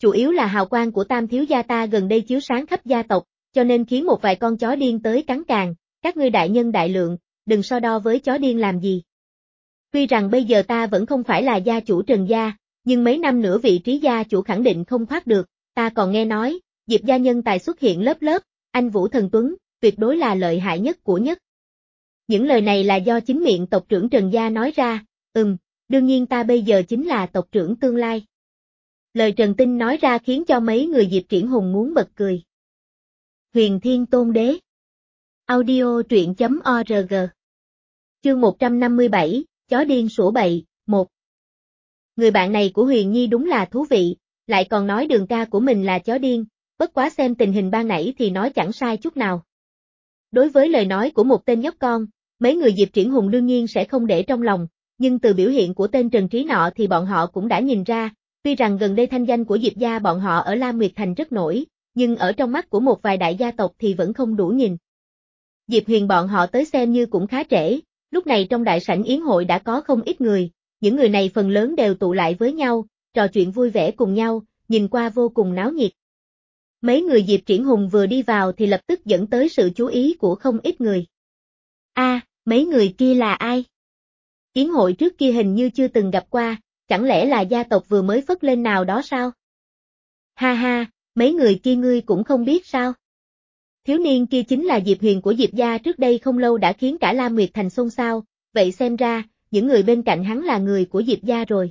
chủ yếu là hào quang của Tam thiếu gia ta gần đây chiếu sáng khắp gia tộc, cho nên khiến một vài con chó điên tới cắn càng, các ngươi đại nhân đại lượng, đừng so đo với chó điên làm gì. Tuy rằng bây giờ ta vẫn không phải là gia chủ Trần gia, nhưng mấy năm nữa vị trí gia chủ khẳng định không thoát được, ta còn nghe nói, Diệp gia nhân tài xuất hiện lớp lớp, anh Vũ Thần Tuấn, tuyệt đối là lợi hại nhất của nhất. Những lời này là do chính miệng tộc trưởng Trần gia nói ra, ừm, đương nhiên ta bây giờ chính là tộc trưởng tương lai. Lời Trần Tinh nói ra khiến cho mấy người Diệp Triển Hùng muốn bật cười. Huyền Thiên Tôn Đế. Audio truyện chấm org. Chương một trăm năm mươi bảy, chó điên sủa bậy, một. Người bạn này của Huyền Nhi đúng là thú vị, lại còn nói đường ca của mình là chó điên, bất quá xem tình hình ban nãy thì nói chẳng sai chút nào. Đối với lời nói của một tên nhóc con, mấy người Diệp Triển Hùng đương nhiên sẽ không để trong lòng, nhưng từ biểu hiện của tên Trần Trí nọ thì bọn họ cũng đã nhìn ra, tuy rằng gần đây thanh danh của Diệp gia bọn họ ở Lam Nguyệt Thành rất nổi, nhưng ở trong mắt của một vài đại gia tộc thì vẫn không đủ nhìn. Diệp Huyền bọn họ tới xem như cũng khá trễ, lúc này trong đại sảnh yến hội đã có không ít người, những người này phần lớn đều tụ lại với nhau, trò chuyện vui vẻ cùng nhau, nhìn qua vô cùng náo nhiệt. Mấy người Diệp Triển Hùng vừa đi vào thì lập tức dẫn tới sự chú ý của không ít người. A, à, mấy người kia là ai? Yến hội trước kia hình như chưa từng gặp qua, chẳng lẽ là gia tộc vừa mới phất lên nào đó sao? Ha ha, mấy người kia ngươi cũng không biết sao? Thiếu niên kia chính là Diệp Huyền của Diệp gia trước đây không lâu đã khiến cả Lam Nguyệt Thành xôn xao, vậy xem ra, những người bên cạnh hắn là người của Diệp gia rồi.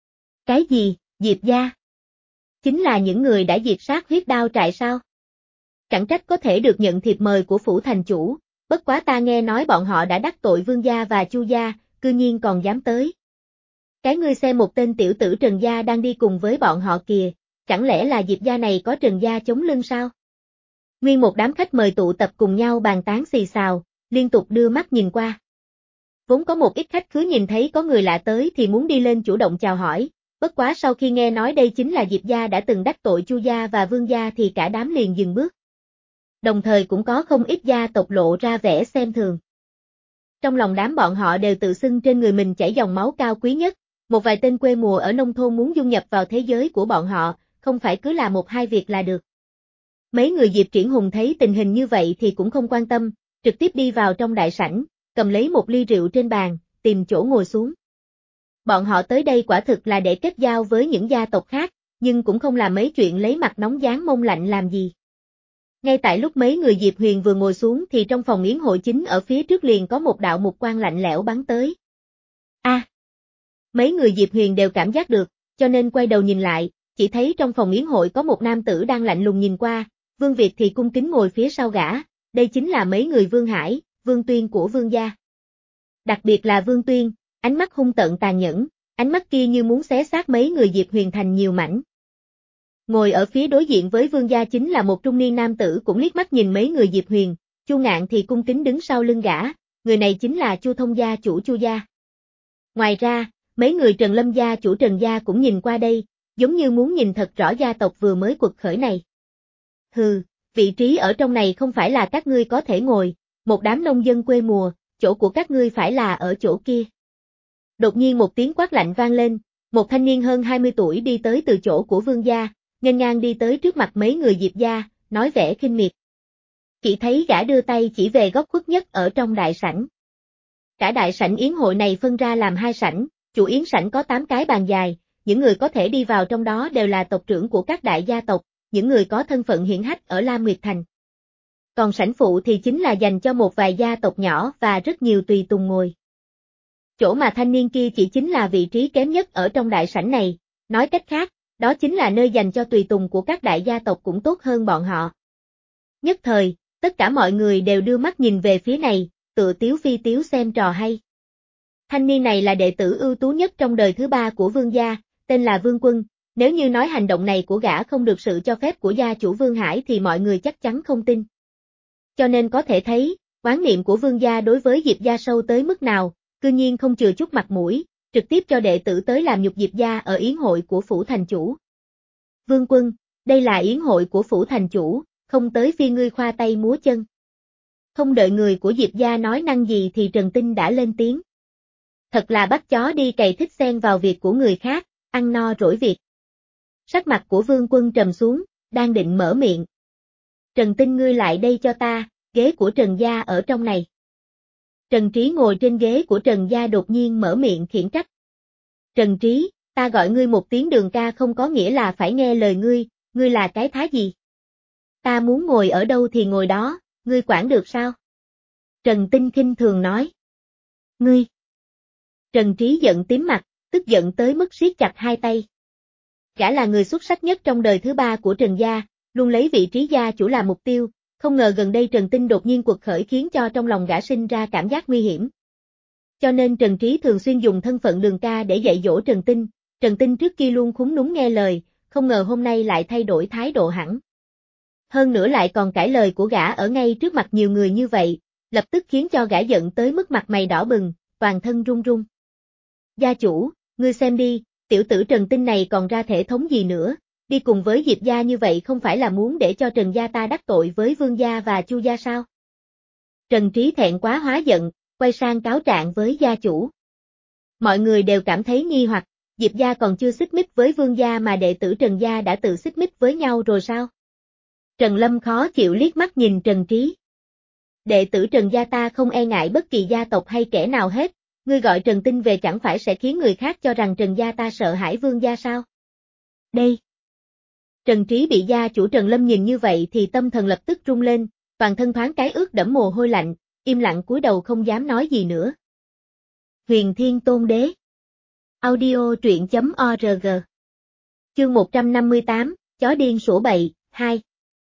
Cái gì, Diệp gia? Chính là những người đã diệt sát huyết đao trại sao? Chẳng trách có thể được nhận thiệp mời của phủ thành chủ, bất quá ta nghe nói bọn họ đã đắc tội Vương gia và Chu gia, cư nhiên còn dám tới. Cái ngươi xem một tên tiểu tử Trần gia đang đi cùng với bọn họ kìa, chẳng lẽ là Diệp gia này có Trần gia chống lưng sao? Nguyên một đám khách mời tụ tập cùng nhau bàn tán xì xào, liên tục đưa mắt nhìn qua. Vốn có một ít khách cứ nhìn thấy có người lạ tới thì muốn đi lên chủ động chào hỏi, bất quá sau khi nghe nói đây chính là Diệp gia đã từng đắc tội Chu gia và Vương gia thì cả đám liền dừng bước. Đồng thời cũng có không ít gia tộc lộ ra vẻ xem thường. Trong lòng đám bọn họ đều tự xưng trên người mình chảy dòng máu cao quý nhất, một vài tên quê mùa ở nông thôn muốn dung nhập vào thế giới của bọn họ, không phải cứ làm một hai việc là được. Mấy người Diệp Triển Hùng thấy tình hình như vậy thì cũng không quan tâm, trực tiếp đi vào trong đại sảnh, cầm lấy một ly rượu trên bàn, tìm chỗ ngồi xuống. Bọn họ tới đây quả thực là để kết giao với những gia tộc khác, nhưng cũng không làm mấy chuyện lấy mặt nóng dán mông lạnh làm gì. Ngay tại lúc mấy người Diệp Huyền vừa ngồi xuống thì trong phòng yến hội chính ở phía trước liền có một đạo mục quang lạnh lẽo bắn tới. A! À, mấy người Diệp Huyền đều cảm giác được, cho nên quay đầu nhìn lại, chỉ thấy trong phòng yến hội có một nam tử đang lạnh lùng nhìn qua, Vương Việt thì cung kính ngồi phía sau gã, đây chính là mấy người Vương Hải, Vương Tuyên của Vương gia. Đặc biệt là Vương Tuyên, ánh mắt hung tợn tàn nhẫn, ánh mắt kia như muốn xé xác mấy người Diệp Huyền thành nhiều mảnh. Ngồi ở phía đối diện với Vương gia chính là một trung niên nam tử cũng liếc mắt nhìn mấy người Diệp Huyền, Chu Ngạn thì cung kính đứng sau lưng gã, người này chính là Chu Thông gia chủ Chu gia. Ngoài ra, mấy người Trần Lâm gia chủ Trần gia cũng nhìn qua đây, giống như muốn nhìn thật rõ gia tộc vừa mới quật khởi này. Hừ, vị trí ở trong này không phải là các ngươi có thể ngồi, một đám nông dân quê mùa, chỗ của các ngươi phải là ở chỗ kia. Đột nhiên một tiếng quát lạnh vang lên, một thanh niên hơn hai mươi tuổi đi tới từ chỗ của Vương gia, nghênh ngang đi tới trước mặt mấy người Diệp gia, nói vẻ khinh miệt. Chỉ thấy gã đưa tay chỉ về góc khuất nhất ở trong đại sảnh. Cả đại sảnh yến hội này phân ra làm hai sảnh, chủ yến sảnh có tám cái bàn dài, những người có thể đi vào trong đó đều là tộc trưởng của các đại gia tộc, những người có thân phận hiển hách ở Lam Nguyệt Thành. Còn sảnh phụ thì chính là dành cho một vài gia tộc nhỏ và rất nhiều tùy tùng ngồi. Chỗ mà thanh niên kia chỉ chính là vị trí kém nhất ở trong đại sảnh này, nói cách khác, đó chính là nơi dành cho tùy tùng của các đại gia tộc cũng tốt hơn bọn họ. Nhất thời, tất cả mọi người đều đưa mắt nhìn về phía này, tựa tiếu phi tiếu xem trò hay. Thanh niên này là đệ tử ưu tú nhất trong đời thứ ba của Vương gia, tên là Vương Quân, nếu như nói hành động này của gã không được sự cho phép của gia chủ Vương Hải thì mọi người chắc chắn không tin. Cho nên có thể thấy, oán niệm của Vương gia đối với Diệp gia sâu tới mức nào, cư nhiên không chừa chút mặt mũi, trực tiếp cho đệ tử tới làm nhục Diệp gia ở yến hội của phủ thành chủ. Vương Quân, đây là yến hội của phủ thành chủ, không tới phiên ngươi khoa tay múa chân. Không đợi người của Diệp gia nói năng gì thì Trần Tinh đã lên tiếng. Thật là bắt chó đi cày thích xen vào việc của người khác, ăn no rỗi việc. Sắc mặt của Vương Quân trầm xuống, đang định mở miệng. Trần Tinh ngươi lại đây cho ta, ghế của Trần gia ở trong này. Trần Trí ngồi trên ghế của Trần gia đột nhiên mở miệng khiển trách. Trần Trí, ta gọi ngươi một tiếng Đường ca không có nghĩa là phải nghe lời ngươi, ngươi là cái thá gì? Ta muốn ngồi ở đâu thì ngồi đó, ngươi quản được sao? Trần Tinh khinh thường nói. Ngươi! Trần Trí giận tím mặt, tức giận tới mức siết chặt hai tay. Gã là người xuất sắc nhất trong đời thứ ba của Trần gia, luôn lấy vị trí gia chủ làm mục tiêu, không ngờ gần đây Trần Tinh đột nhiên quật khởi khiến cho trong lòng gã sinh ra cảm giác nguy hiểm. Cho nên Trần Trí thường xuyên dùng thân phận Đường ca để dạy dỗ Trần Tinh, Trần Tinh trước kia luôn khúm núm nghe lời, không ngờ hôm nay lại thay đổi thái độ hẳn. Hơn nữa lại còn cãi lời của gã ở ngay trước mặt nhiều người như vậy, lập tức khiến cho gã giận tới mức mặt mày đỏ bừng, toàn thân run run. Gia chủ, ngươi xem đi, tiểu tử Trần Tinh này còn ra thể thống gì nữa, đi cùng với Diệp gia như vậy không phải là muốn để cho Trần gia ta đắc tội với Vương gia và Chu gia sao? Trần Trí thẹn quá hóa giận, quay sang cáo trạng với gia chủ. Mọi người đều cảm thấy nghi hoặc, Diệp gia còn chưa xích mích với Vương gia mà đệ tử Trần gia đã tự xích mích với nhau rồi sao? Trần Lâm khó chịu liếc mắt nhìn Trần Trí. Đệ tử Trần gia ta không e ngại bất kỳ gia tộc hay kẻ nào hết, ngươi gọi Trần Tinh về chẳng phải sẽ khiến người khác cho rằng Trần gia ta sợ hãi Vương gia sao? Đây! Trần Trí bị gia chủ Trần Lâm nhìn như vậy thì tâm thần lập tức rung lên, toàn thân thoáng cái ướt đẫm mồ hôi lạnh, im lặng cúi đầu không dám nói gì nữa. Huyền Thiên Tôn Đế. Audio truyện chấm org. Chương một trăm năm mươi tám, chó điên sủa bậy, hai.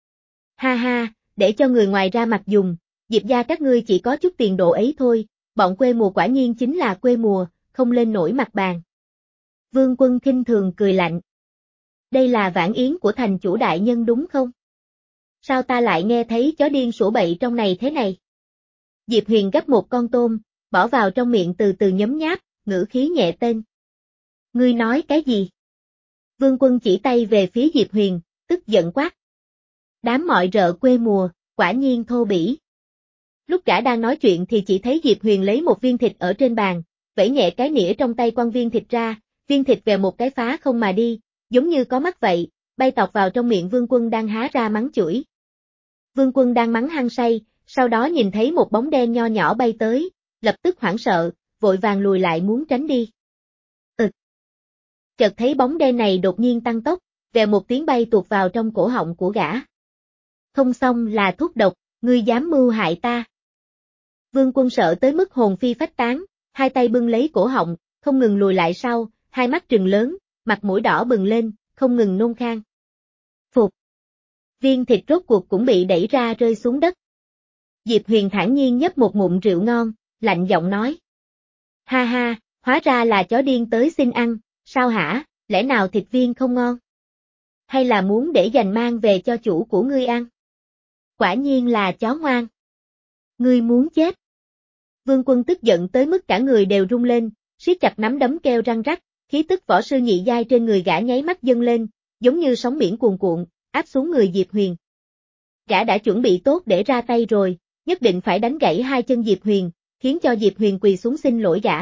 Ha ha, để cho người ngoài ra mặt dùng, Diệp gia các ngươi chỉ có chút tiền độ ấy thôi, bọn quê mùa quả nhiên chính là quê mùa, không lên nổi mặt bàn. Vương Quân khinh thường cười lạnh. Đây là vãn yến của thành chủ đại nhân đúng không? Sao ta lại nghe thấy chó điên sủa bậy trong này thế này? Diệp Huyền gấp một con tôm, bỏ vào trong miệng từ từ nhấm nháp, ngữ khí nhẹ tên. Ngươi nói cái gì? Vương Quân chỉ tay về phía Diệp Huyền, tức giận quát. Đám mọi rợ quê mùa, quả nhiên thô bỉ. Lúc gã đang nói chuyện thì chỉ thấy Diệp Huyền lấy một viên thịt ở trên bàn, vẫy nhẹ cái nĩa trong tay quăng viên thịt ra, viên thịt về một cái phá không mà đi, giống như có mắt vậy, bay tọt vào trong miệng Vương Quân đang há ra mắng chửi. Vương Quân đang mắng hăng say, sau đó nhìn thấy một bóng đen nho nhỏ bay tới, lập tức hoảng sợ, vội vàng lùi lại muốn tránh đi. Ực. Chợt thấy bóng đen này đột nhiên tăng tốc, vèo một tiếng bay tuột vào trong cổ họng của gã. Không xong là thuốc độc, ngươi dám mưu hại ta. Vương Quân sợ tới mức hồn phi phách tán, hai tay bưng lấy cổ họng, không ngừng lùi lại sau, hai mắt trừng lớn, mặt mũi đỏ bừng lên, không ngừng nôn khan. Phục. Viên thịt rốt cuộc cũng bị đẩy ra rơi xuống đất. Diệp Huyền thản nhiên nhấp một ngụm rượu ngon, lạnh giọng nói. Ha ha, hóa ra là chó điên tới xin ăn, sao hả, lẽ nào thịt viên không ngon? Hay là muốn để dành mang về cho chủ của ngươi ăn? Quả nhiên là chó ngoan. Ngươi muốn chết. Vương Quân tức giận tới mức cả người đều rung lên, siết chặt nắm đấm kêu răng rắc, khí tức võ sư nhị giai trên người gã nháy mắt dâng lên, giống như sóng biển cuồn cuộn, áp xuống người Diệp Huyền. Gã đã chuẩn bị tốt để ra tay rồi, nhất định phải đánh gãy hai chân Diệp Huyền, khiến cho Diệp Huyền quỳ xuống xin lỗi gã.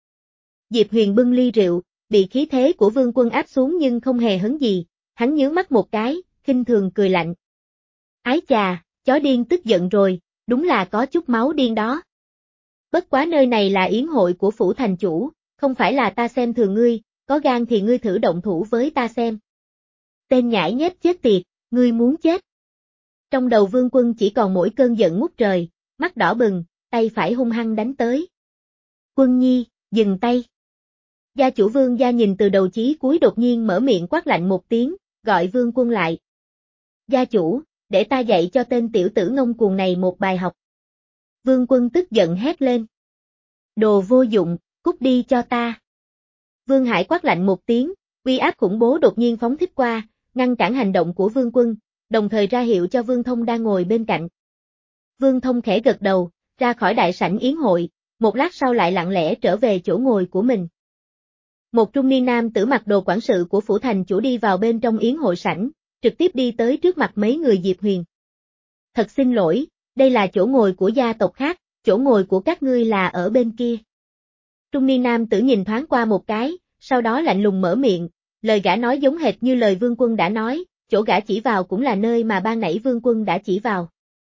Diệp Huyền bưng ly rượu, bị khí thế của Vương Quân áp xuống nhưng không hề hấn gì, hắn nhướng mắt một cái, khinh thường cười lạnh. Ái chà, chó điên tức giận rồi, đúng là có chút máu điên đó. Bất quá nơi này là yến hội của phủ thành chủ, không phải là ta xem thường ngươi, có gan thì ngươi thử động thủ với ta xem. Tên nhãi nhép chết tiệt, ngươi muốn chết. Trong đầu Vương Quân chỉ còn mỗi cơn giận ngút trời, mắt đỏ bừng, tay phải hung hăng đánh tới. Quân nhi, dừng tay. Gia chủ Vương gia nhìn từ đầu chí cuối đột nhiên mở miệng quát lạnh một tiếng, gọi Vương Quân lại. Gia chủ, để ta dạy cho tên tiểu tử ngông cuồng này một bài học. Vương Quân tức giận hét lên. Đồ vô dụng, cút đi cho ta. Vương Hải quát lạnh một tiếng, uy áp khủng bố đột nhiên phóng thích qua, ngăn cản hành động của Vương Quân, đồng thời ra hiệu cho Vương Thông đang ngồi bên cạnh. Vương Thông khẽ gật đầu, ra khỏi đại sảnh yến hội, một lát sau lại lặng lẽ trở về chỗ ngồi của mình. Một trung niên nam tử mặc đồ quản sự của phủ thành chủ đi vào bên trong yến hội sảnh, trực tiếp đi tới trước mặt mấy người Diệp Huyền. Thật xin lỗi, đây là chỗ ngồi của gia tộc khác, chỗ ngồi của các ngươi là ở bên kia. Trung niên nam tử nhìn thoáng qua một cái, sau đó lạnh lùng mở miệng, lời gã nói giống hệt như lời Vương Quân đã nói, chỗ gã chỉ vào cũng là nơi mà ban nãy Vương Quân đã chỉ vào.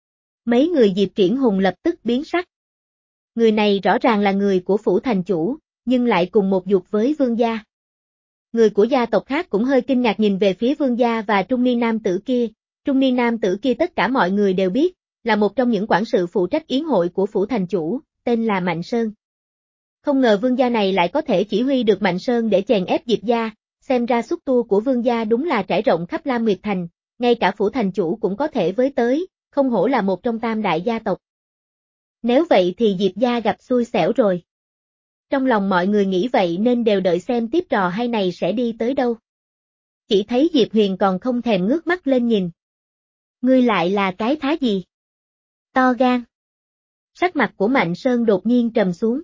Mấy người Diệp Triển Hùng lập tức biến sắc. Người này rõ ràng là người của phủ thành chủ, nhưng lại cùng một dục với Vương gia. Người của gia tộc khác cũng hơi kinh ngạc nhìn về phía Vương gia và trung niên nam tử kia. Trung niên nam tử kia tất cả mọi người đều biết, là một trong những quản sự phụ trách yến hội của phủ thành chủ, tên là Mạnh Sơn. Không ngờ Vương gia này lại có thể chỉ huy được Mạnh Sơn để chèn ép Diệp gia, xem ra xúc tua của Vương gia đúng là trải rộng khắp Lam Nguyệt Thành, ngay cả phủ thành chủ cũng có thể với tới, không hổ là một trong tam đại gia tộc. Nếu vậy thì Diệp gia gặp xui xẻo rồi. Trong lòng mọi người nghĩ vậy nên đều đợi xem tiếp trò hay này sẽ đi tới đâu. Chỉ thấy Diệp Huyền còn không thèm ngước mắt lên nhìn. Ngươi lại là cái thá gì? To gan. Sắc mặt của Mạnh Sơn đột nhiên trầm xuống.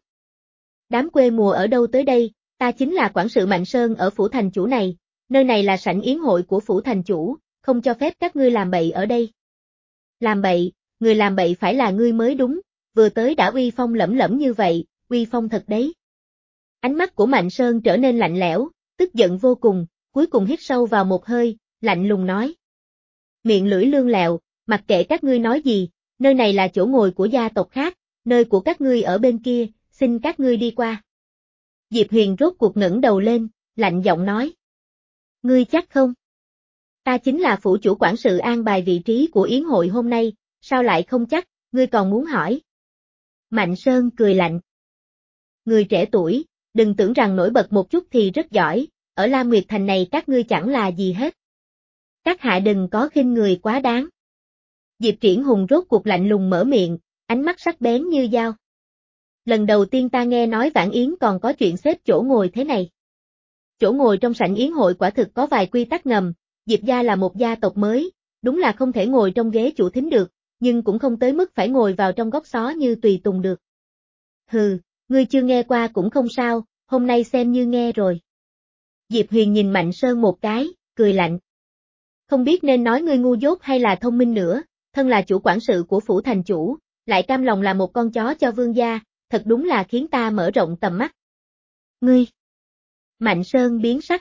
Đám quê mùa ở đâu tới đây, ta chính là quản sự Mạnh Sơn ở phủ thành chủ này, nơi này là sảnh yến hội của phủ thành chủ, không cho phép các ngươi làm bậy ở đây. Làm bậy, người làm bậy phải là ngươi mới đúng, vừa tới đã uy phong lẫm lẫm như vậy, uy phong thật đấy. Ánh mắt của Mạnh Sơn trở nên lạnh lẽo, tức giận vô cùng, cuối cùng hít sâu vào một hơi, lạnh lùng nói. Miệng lưỡi lươn lẹo, mặc kệ các ngươi nói gì, nơi này là chỗ ngồi của gia tộc khác, nơi của các ngươi ở bên kia, xin các ngươi đi qua. Diệp Huyền rốt cuộc ngẩng đầu lên, lạnh giọng nói. Ngươi chắc không? Ta chính là phủ chủ quản sự an bài vị trí của yến hội hôm nay, sao lại không chắc, ngươi còn muốn hỏi? Mạnh Sơn cười lạnh. Người trẻ tuổi, đừng tưởng rằng nổi bật một chút thì rất giỏi, ở Lam Nguyệt Thành này các ngươi chẳng là gì hết. Các hạ đừng có khinh người quá đáng. Diệp Triển Hùng rốt cuộc lạnh lùng mở miệng, ánh mắt sắc bén như dao. Lần đầu tiên ta nghe nói Vãn Yến còn có chuyện xếp chỗ ngồi thế này. Chỗ ngồi trong sảnh yến hội quả thực có vài quy tắc ngầm, Diệp gia là một gia tộc mới, đúng là không thể ngồi trong ghế chủ thính được, nhưng cũng không tới mức phải ngồi vào trong góc xó như tùy tùng được. Hừ, ngươi chưa nghe qua cũng không sao, hôm nay xem như nghe rồi. Diệp Huyền nhìn Mạnh Sơn một cái, cười lạnh. Không biết nên nói ngươi ngu dốt hay là thông minh nữa, thân là chủ quản sự của phủ thành chủ, lại cam lòng là một con chó cho vương gia, thật đúng là khiến ta mở rộng tầm mắt. Ngươi! Mạnh Sơn biến sắc.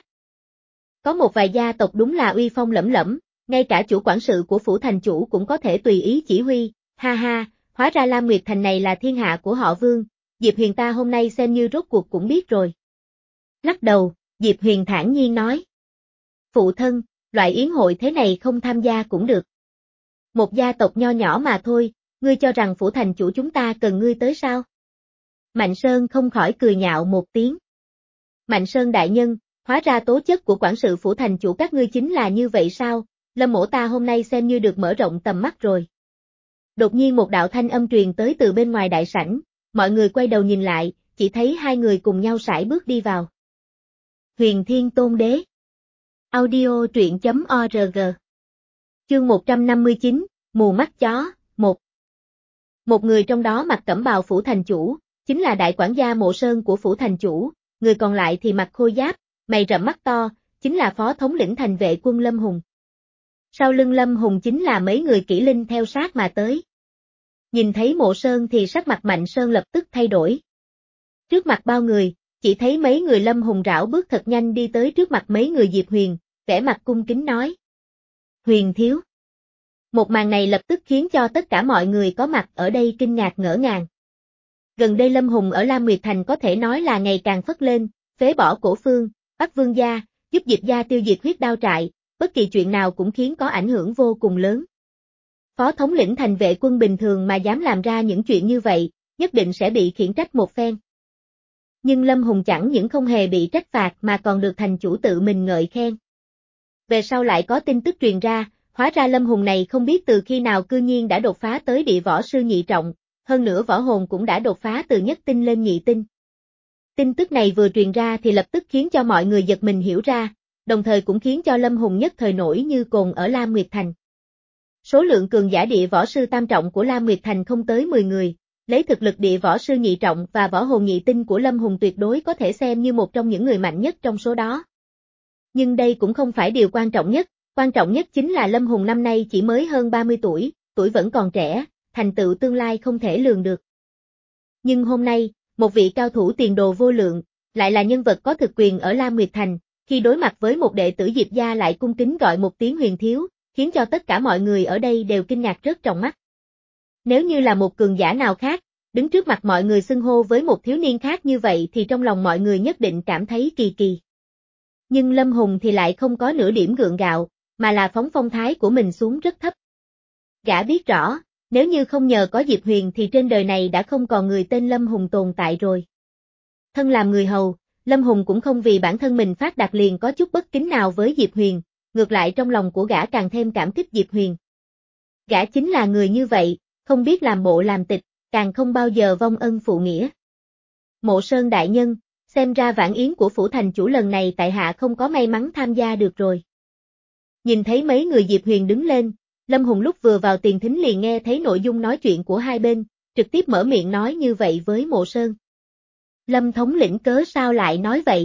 Có một vài gia tộc đúng là uy phong lẫm lẫm, ngay cả chủ quản sự của phủ thành chủ cũng có thể tùy ý chỉ huy, ha ha, hóa ra Lam Nguyệt Thành này là thiên hạ của họ Vương, Diệp Huyền ta hôm nay xem như rốt cuộc cũng biết rồi. Lắc đầu, Diệp Huyền thản nhiên nói. Phụ thân, loại yến hội thế này không tham gia cũng được. Một gia tộc nho nhỏ mà thôi, ngươi cho rằng phủ thành chủ chúng ta cần ngươi tới sao? Mạnh Sơn không khỏi cười nhạo một tiếng. Mạnh Sơn đại nhân, hóa ra tố chất của quản sự phủ thành chủ các ngươi chính là như vậy sao? Lâm mỗ ta hôm nay xem như được mở rộng tầm mắt rồi. Đột nhiên một đạo thanh âm truyền tới từ bên ngoài đại sảnh, mọi người quay đầu nhìn lại, chỉ thấy hai người cùng nhau sải bước đi vào. Huyền Thiên Tôn Đế. Audio truyện chấm org. Chương một trăm năm mươi chín, Mù mắt chó, một. Một người trong đó mặc cẩm bào phủ thành chủ, chính là đại quản gia Mộ Sơn của phủ thành chủ, người còn lại thì mặc khôi giáp, mày rậm mắt to, chính là phó thống lĩnh thành vệ quân Lâm Hùng. Sau lưng Lâm Hùng chính là mấy người kỹ linh theo sát mà tới. Nhìn thấy Mộ Sơn thì sắc mặt Mạnh Sơn lập tức thay đổi. Trước mặt bao người, chỉ thấy mấy người Lâm Hùng rảo bước thật nhanh đi tới trước mặt mấy người Diệp Huyền, vẻ mặt cung kính nói. Huyền thiếu. Một màn này lập tức khiến cho tất cả mọi người có mặt ở đây kinh ngạc ngỡ ngàng. Gần đây Lâm Hùng ở Lam Nguyệt Thành có thể nói là ngày càng phất lên, phế bỏ cổ phương, bắt vương gia, giúp Diệp gia tiêu diệt huyết đao trại, bất kỳ chuyện nào cũng khiến có ảnh hưởng vô cùng lớn. Phó thống lĩnh thành vệ quân bình thường mà dám làm ra những chuyện như vậy, nhất định sẽ bị khiển trách một phen. Nhưng Lâm Hùng chẳng những không hề bị trách phạt mà còn được thành chủ tự mình ngợi khen. Về sau lại có tin tức truyền ra, hóa ra Lâm Hùng này không biết từ khi nào cư nhiên đã đột phá tới địa võ sư nhị trọng, hơn nữa võ hồn cũng đã đột phá từ nhất tinh lên nhị tinh. Tin tức này vừa truyền ra thì lập tức khiến cho mọi người giật mình hiểu ra, đồng thời cũng khiến cho Lâm Hùng nhất thời nổi như cồn ở Lam Nguyệt Thành. Số lượng cường giả địa võ sư tam trọng của Lam Nguyệt Thành không tới mười người, lấy thực lực địa võ sư nhị trọng và võ hồn nhị tinh của Lâm Hùng tuyệt đối có thể xem như một trong những người mạnh nhất trong số đó. Nhưng đây cũng không phải điều quan trọng nhất, quan trọng nhất chính là Lâm Hùng năm nay chỉ mới hơn ba mươi tuổi, tuổi vẫn còn trẻ, thành tựu tương lai không thể lường được. Nhưng hôm nay, một vị cao thủ tiền đồ vô lượng, lại là nhân vật có thực quyền ở Lam Nguyệt Thành, khi đối mặt với một đệ tử Diệp gia lại cung kính gọi một tiếng Huyền thiếu, khiến cho tất cả mọi người ở đây đều kinh ngạc rớt trong mắt. Nếu như là một cường giả nào khác, đứng trước mặt mọi người xưng hô với một thiếu niên khác như vậy thì trong lòng mọi người nhất định cảm thấy kỳ kỳ. Nhưng Lâm Hùng thì lại không có nửa điểm gượng gạo, mà là phóng phong thái của mình xuống rất thấp. Gã biết rõ, nếu như không nhờ có Diệp Huyền thì trên đời này đã không còn người tên Lâm Hùng tồn tại rồi. Thân làm người hầu, Lâm Hùng cũng không vì bản thân mình phát đạt liền có chút bất kính nào với Diệp Huyền, ngược lại trong lòng của gã càng thêm cảm kích Diệp Huyền. Gã chính là người như vậy, không biết làm bộ làm tịch, càng không bao giờ vong ân phụ nghĩa. Mộ Sơn đại nhân, xem ra vãn yến của phủ thành chủ lần này tại hạ không có may mắn tham gia được rồi. Nhìn thấy mấy người Diệp Huyền đứng lên, Lâm Hùng lúc vừa vào tiền thính liền nghe thấy nội dung nói chuyện của hai bên, trực tiếp mở miệng nói như vậy với Mộ Sơn. Lâm thống lĩnh cớ sao lại nói vậy?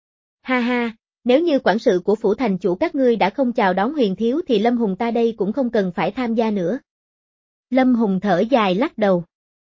Ha ha, nếu như quản sự của phủ thành chủ các ngươi đã không chào đón Huyền thiếu thì Lâm Hùng ta đây cũng không cần phải tham gia nữa. Lâm Hùng thở dài lắc đầu.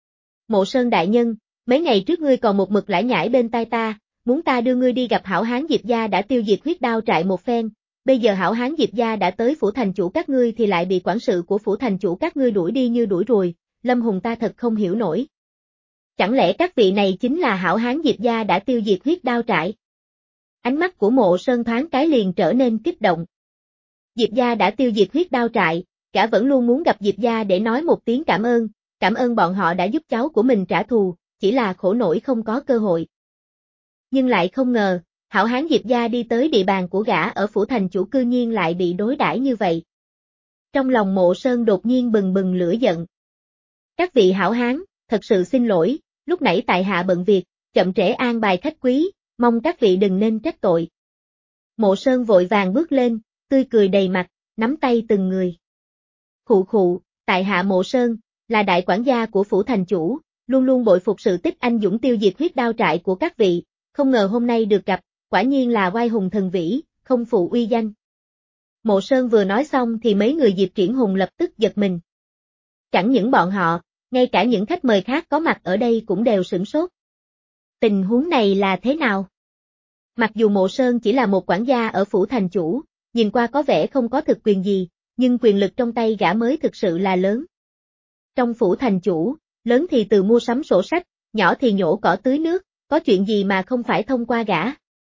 Mộ Sơn đại nhân, mấy ngày trước ngươi còn một mực lải nhải bên tai ta, muốn ta đưa ngươi đi gặp hảo hán Diệp gia đã tiêu diệt huyết đao trại một phen, bây giờ hảo hán Diệp gia đã tới phủ thành chủ các ngươi thì lại bị quản sự của phủ thành chủ các ngươi đuổi đi như đuổi ruồi, Lâm Hùng ta thật không hiểu nổi. Chẳng lẽ các vị này chính là hảo hán Diệp gia đã tiêu diệt huyết đao trại? Ánh mắt của Mộ Sơn thoáng cái liền trở nên kích động. Diệp gia đã tiêu diệt huyết đao trại, gã vẫn luôn muốn gặp Diệp gia để nói một tiếng cảm ơn, cảm ơn bọn họ đã giúp cháu của mình trả thù, chỉ là khổ nổi không có cơ hội. Nhưng lại không ngờ, hảo hán Diệp gia đi tới địa bàn của gã ở phủ thành chủ cư nhiên lại bị đối đãi như vậy. Trong lòng Mộ Sơn đột nhiên bừng bừng lửa giận. Các vị hảo hán, thật sự xin lỗi, lúc nãy tại hạ bận việc, chậm trễ an bài khách quý, mong các vị đừng nên trách tội. Mộ Sơn vội vàng bước lên, tươi cười đầy mặt, nắm tay từng người. Khụ khụ, tại hạ Mộ Sơn, là đại quản gia của phủ thành chủ, luôn luôn bội phục sự tích anh dũng tiêu diệt huyết đao trại của các vị, không ngờ hôm nay được gặp, quả nhiên là oai hùng thần vĩ, không phụ uy danh. Mộ Sơn vừa nói xong thì mấy người Diệp Triển Hùng lập tức giật mình. Chẳng những bọn họ, ngay cả những khách mời khác có mặt ở đây cũng đều sửng sốt. Tình huống này là thế nào? Mặc dù Mộ Sơn chỉ là một quản gia ở phủ thành chủ, nhìn qua có vẻ không có thực quyền gì, nhưng quyền lực trong tay gã mới thực sự là lớn. Trong phủ thành chủ, lớn thì từ mua sắm sổ sách, nhỏ thì nhổ cỏ tưới nước, có chuyện gì mà không phải thông qua gã.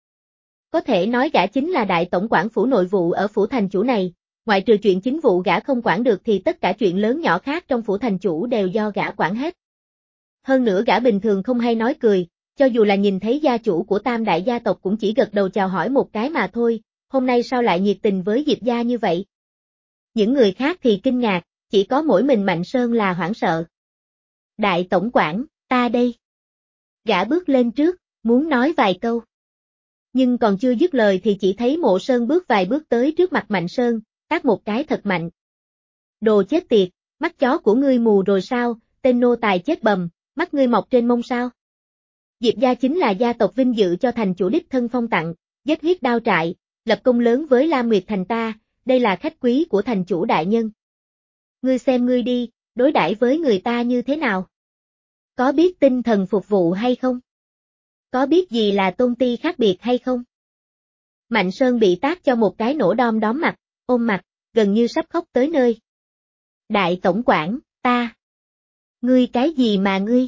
Có thể nói gã chính là đại tổng quản phủ nội vụ ở phủ thành chủ này, ngoại trừ chuyện chính vụ gã không quản được thì tất cả chuyện lớn nhỏ khác trong phủ thành chủ đều do gã quản hết. Hơn nữa gã bình thường không hay nói cười, cho dù là nhìn thấy gia chủ của tam đại gia tộc cũng chỉ gật đầu chào hỏi một cái mà thôi, hôm nay sao lại nhiệt tình với Diệp gia như vậy? Những người khác thì kinh ngạc, chỉ có mỗi mình Mạnh Sơn là hoảng sợ. Đại tổng quản, ta đây. Gã bước lên trước, muốn nói vài câu. Nhưng còn chưa dứt lời thì chỉ thấy Mộ Sơn bước vài bước tới trước mặt Mạnh Sơn, tát một cái thật mạnh. Đồ chết tiệt, mắt chó của ngươi mù rồi sao, tên nô tài chết bầm, mắt ngươi mọc trên mông sao? Diệp gia chính là gia tộc vinh dự cho thành chủ đích thân phong tặng, giết huyết đao trại, lập công lớn với Lam Nguyệt thành ta, đây là khách quý của thành chủ đại nhân. Ngươi xem ngươi đi, đối đãi với người ta như thế nào? Có biết tinh thần phục vụ hay không? Có biết gì là tôn ti khác biệt hay không? Mạnh Sơn bị tát cho một cái nổ đom đóm mặt, ôm mặt, gần như sắp khóc tới nơi. Đại tổng quản, ta. Ngươi cái gì mà ngươi?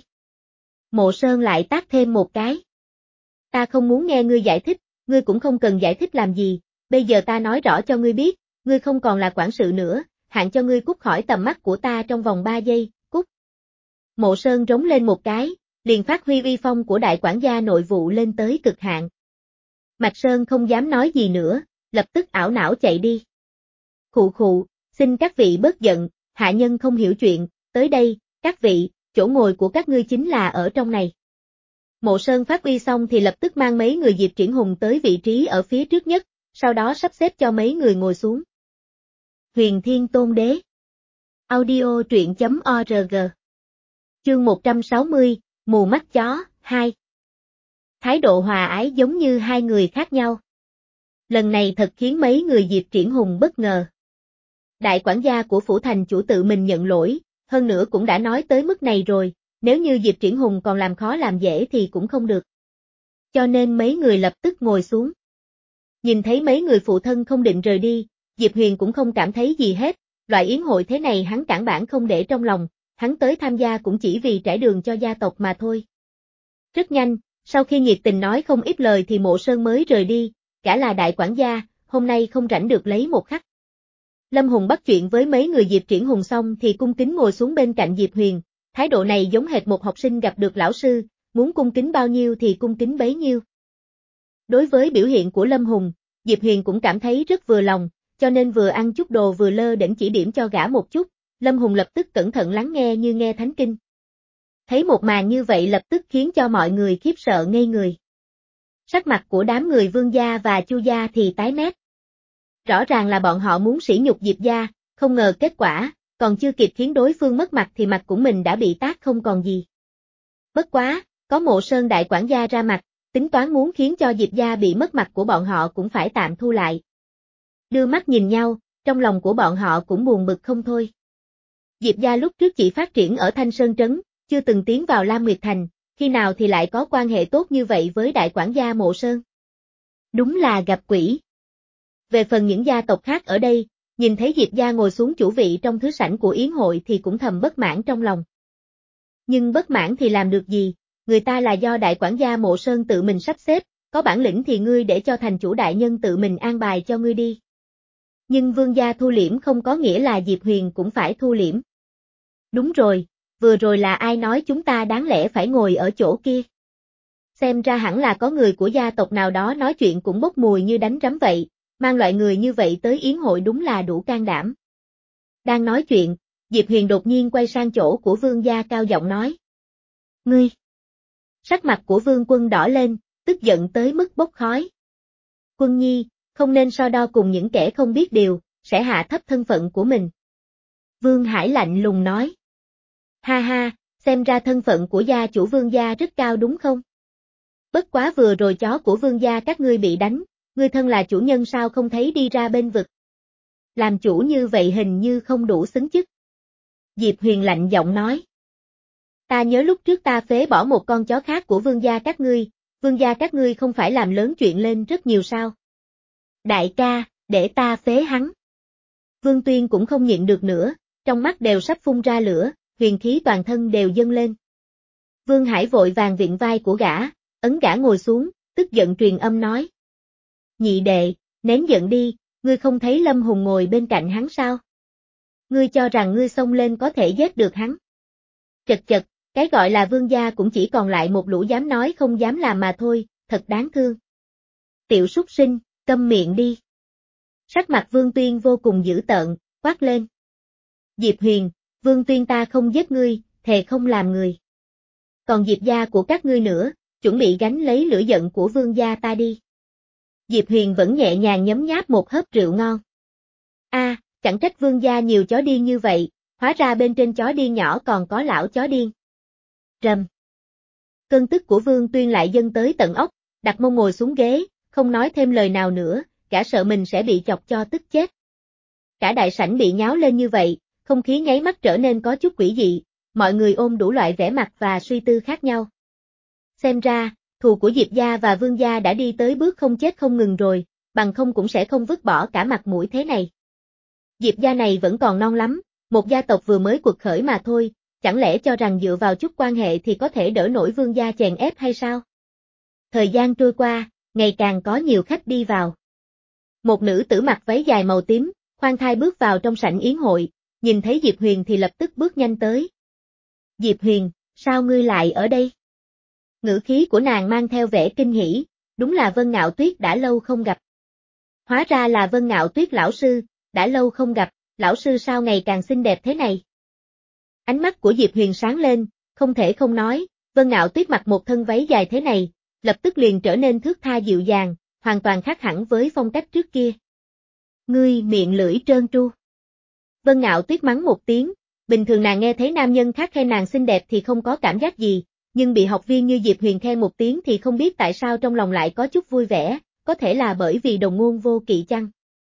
Mộ Sơn lại tát thêm một cái. Ta không muốn nghe ngươi giải thích, ngươi cũng không cần giải thích làm gì, bây giờ ta nói rõ cho ngươi biết, ngươi không còn là quản sự nữa, hạn cho ngươi cút khỏi tầm mắt của ta trong vòng ba giây, cút. Mộ Sơn rống lên một cái, liền phát huy uy phong của đại quản gia nội vụ lên tới cực hạn. Mạch Sơn không dám nói gì nữa, lập tức ảo não chạy đi. Khụ khụ, xin các vị bớt giận, hạ nhân không hiểu chuyện, tới đây, các vị, chỗ ngồi của các ngươi chính là ở trong này. Mộ Sơn phát uy xong thì lập tức mang mấy người Diệp Triển Hùng tới vị trí ở phía trước nhất, sau đó sắp xếp cho mấy người ngồi xuống. Huyền Thiên Tôn Đế. Audio truyện chấm org. Chương một trăm sáu mươi, Mù mắt chó, hai. Thái độ hòa ái giống như hai người khác nhau. Lần này thật khiến mấy người Diệp Triển Hùng bất ngờ. Đại quản gia của phủ thành chủ tự mình nhận lỗi, hơn nữa cũng đã nói tới mức này rồi, nếu như Diệp Triển Hùng còn làm khó làm dễ thì cũng không được. Cho nên mấy người lập tức ngồi xuống. Nhìn thấy mấy người phụ thân không định rời đi, Diệp Huyền cũng không cảm thấy gì hết, loại yến hội thế này hắn cản bản không để trong lòng, hắn tới tham gia cũng chỉ vì trải đường cho gia tộc mà thôi. Rất nhanh, sau khi nhiệt tình nói không ít lời thì Mộ Sơn mới rời đi, cả là đại quản gia, hôm nay không rảnh được lấy một khắc. Lâm Hùng bắt chuyện với mấy người Diệp Triển Hùng xong thì cung kính ngồi xuống bên cạnh Diệp Huyền, thái độ này giống hệt một học sinh gặp được lão sư, muốn cung kính bao nhiêu thì cung kính bấy nhiêu. Đối với biểu hiện của Lâm Hùng, Diệp Huyền cũng cảm thấy rất vừa lòng, cho nên vừa ăn chút đồ vừa lơ đễnh chỉ điểm cho gã một chút, Lâm Hùng lập tức cẩn thận lắng nghe như nghe thánh kinh. Thấy một màn như vậy lập tức khiến cho mọi người khiếp sợ ngây người. Sắc mặt của đám người Vương gia và Chu gia thì tái mét. Rõ ràng là bọn họ muốn sỉ nhục Diệp gia, không ngờ kết quả, còn chưa kịp khiến đối phương mất mặt thì mặt của mình đã bị tát không còn gì. Bất quá, có Mộ Sơn đại quản gia ra mặt, tính toán muốn khiến cho Diệp gia bị mất mặt của bọn họ cũng phải tạm thu lại. Đưa mắt nhìn nhau, trong lòng của bọn họ cũng buồn bực không thôi. Diệp gia lúc trước chỉ phát triển ở Thanh Sơn Trấn, chưa từng tiến vào Lam Nguyệt Thành, khi nào thì lại có quan hệ tốt như vậy với đại quản gia Mộ Sơn. Đúng là gặp quỷ. Về phần những gia tộc khác ở đây, nhìn thấy Diệp gia ngồi xuống chủ vị trong thứ sảnh của yến hội thì cũng thầm bất mãn trong lòng. Nhưng bất mãn thì làm được gì, người ta là do đại quản gia Mộ Sơn tự mình sắp xếp, có bản lĩnh thì ngươi để cho thành chủ đại nhân tự mình an bài cho ngươi đi. Nhưng Vương gia thu liễm không có nghĩa là Diệp Huyền cũng phải thu liễm. Đúng rồi, vừa rồi là ai nói chúng ta đáng lẽ phải ngồi ở chỗ kia? Xem ra hẳn là có người của gia tộc nào đó nói chuyện cũng bốc mùi như đánh rắm vậy, mang loại người như vậy tới yến hội đúng là đủ can đảm. Đang nói chuyện, Diệp Huyền đột nhiên quay sang chỗ của Vương gia cao giọng nói. Ngươi! Sắc mặt của Vương Quân đỏ lên, tức giận tới mức bốc khói. Quân nhi, không nên so đo cùng những kẻ không biết điều, sẽ hạ thấp thân phận của mình. Vương Hải lạnh lùng nói. Ha ha, xem ra thân phận của gia chủ Vương gia rất cao đúng không? Bất quá vừa rồi chó của Vương gia các ngươi bị đánh, ngươi thân là chủ nhân sao không thấy đi ra bên vực? Làm chủ như vậy hình như không đủ xứng chức. Diệp Huyền lạnh giọng nói. Ta nhớ lúc trước ta phế bỏ một con chó khác của Vương gia các ngươi, Vương gia các ngươi không phải làm lớn chuyện lên rất nhiều sao? Đại ca, để ta phế hắn. Vương Tuyên cũng không nhịn được nữa, trong mắt đều sắp phun ra lửa, huyền khí toàn thân đều dâng lên. Vương Hải vội vàng vịn vai của gã, ấn gã ngồi xuống, tức giận truyền âm nói. Nhị đệ, nén giận đi, ngươi không thấy Lâm Hùng ngồi bên cạnh hắn sao? Ngươi cho rằng ngươi xông lên có thể giết được hắn. Chật chật, cái gọi là vương gia cũng chỉ còn lại một lũ dám nói không dám làm mà thôi, thật đáng thương. Tiểu súc sinh, câm miệng đi. Sắc mặt Vương Tuyên vô cùng dữ tợn, quát lên. Diệp Huyền, Vương Tuyên ta không giết ngươi, thề không làm người. Còn Diệp gia của các ngươi nữa, chuẩn bị gánh lấy lửa giận của Vương gia ta đi. Diệp Huyền vẫn nhẹ nhàng nhấm nháp một hớp rượu ngon. A, à, chẳng trách Vương gia nhiều chó điên như vậy, hóa ra bên trên chó điên nhỏ còn có lão chó điên. Rầm. Cơn tức của Vương Tuyên lại dâng tới tận óc, đặt mông ngồi xuống ghế, không nói thêm lời nào nữa, cả sợ mình sẽ bị chọc cho tức chết. Cả đại sảnh bị nháo lên như vậy, không khí nháy mắt trở nên có chút quỷ dị, mọi người ôm đủ loại vẻ mặt và suy tư khác nhau. Xem ra, thù của Diệp gia và Vương gia đã đi tới bước không chết không ngừng rồi, bằng không cũng sẽ không vứt bỏ cả mặt mũi thế này. Diệp gia này vẫn còn non lắm, một gia tộc vừa mới quật khởi mà thôi, chẳng lẽ cho rằng dựa vào chút quan hệ thì có thể đỡ nổi Vương gia chèn ép hay sao? Thời gian trôi qua, ngày càng có nhiều khách đi vào. Một nữ tử mặc váy dài màu tím, khoan thai bước vào trong sảnh yến hội, nhìn thấy Diệp Huyền thì lập tức bước nhanh tới. Diệp Huyền, sao ngươi lại ở đây? Ngữ khí của nàng mang theo vẻ kinh hỉ, đúng là Vân Ngạo Tuyết đã lâu không gặp. Hóa ra là Vân Ngạo Tuyết lão sư, đã lâu không gặp, lão sư sao ngày càng xinh đẹp thế này? Ánh mắt của Diệp Huyền sáng lên, không thể không nói, Vân Ngạo Tuyết mặc một thân váy dài thế này, lập tức liền trở nên thướt tha dịu dàng, hoàn toàn khác hẳn với phong cách trước kia. Ngươi miệng lưỡi trơn tru. Vân Ngạo Tuyết mắng một tiếng, bình thường nàng nghe thấy nam nhân khác khen nàng xinh đẹp thì không có cảm giác gì, nhưng bị học viên như Diệp Huyền khen một tiếng thì không biết tại sao trong lòng lại có chút vui vẻ, có thể là bởi vì đồng ngôn vô kỵ chăng?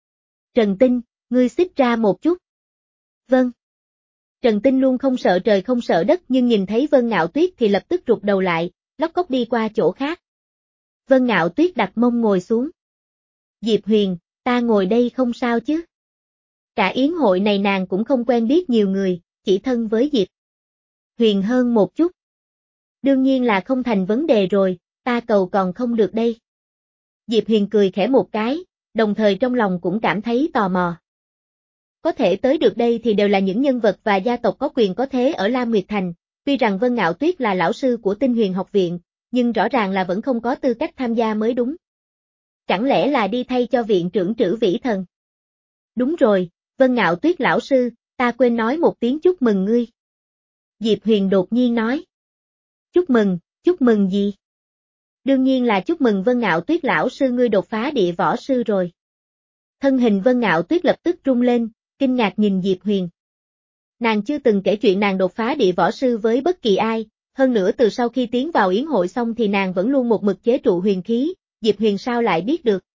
Trần Tinh, ngươi xích ra một chút. Vâng. Trần Tinh luôn không sợ trời không sợ đất nhưng nhìn thấy Vân Ngạo Tuyết thì lập tức rụt đầu lại, lóc cóc đi qua chỗ khác. Vân Ngạo Tuyết đặt mông ngồi xuống. Diệp Huyền, ta ngồi đây không sao chứ? Cả yến hội này nàng cũng không quen biết nhiều người, chỉ thân với Diệp Huyền hơn một chút. Đương nhiên là không thành vấn đề rồi, ta cầu còn không được đây. Diệp Huyền cười khẽ một cái, đồng thời trong lòng cũng cảm thấy tò mò. Có thể tới được đây thì đều là những nhân vật và gia tộc có quyền có thế ở Lam Nguyệt Thành, tuy rằng Vân Ngạo Tuyết là lão sư của Tinh Huyền học viện, nhưng rõ ràng là vẫn không có tư cách tham gia mới đúng. Chẳng lẽ là đi thay cho viện trưởng Trử Vĩ Thần? Đúng rồi, Vân Ngạo Tuyết lão sư, ta quên nói một tiếng chúc mừng ngươi. Diệp Huyền đột nhiên nói. Chúc mừng, chúc mừng gì? Đương nhiên là chúc mừng Vân Ngạo Tuyết lão sư ngươi đột phá địa võ sư rồi. Thân hình Vân Ngạo Tuyết lập tức rung lên, kinh ngạc nhìn Diệp Huyền. Nàng chưa từng kể chuyện nàng đột phá địa võ sư với bất kỳ ai, hơn nữa từ sau khi tiến vào yến hội xong thì nàng vẫn luôn một mực chế trụ huyền khí, Diệp Huyền sao lại biết được.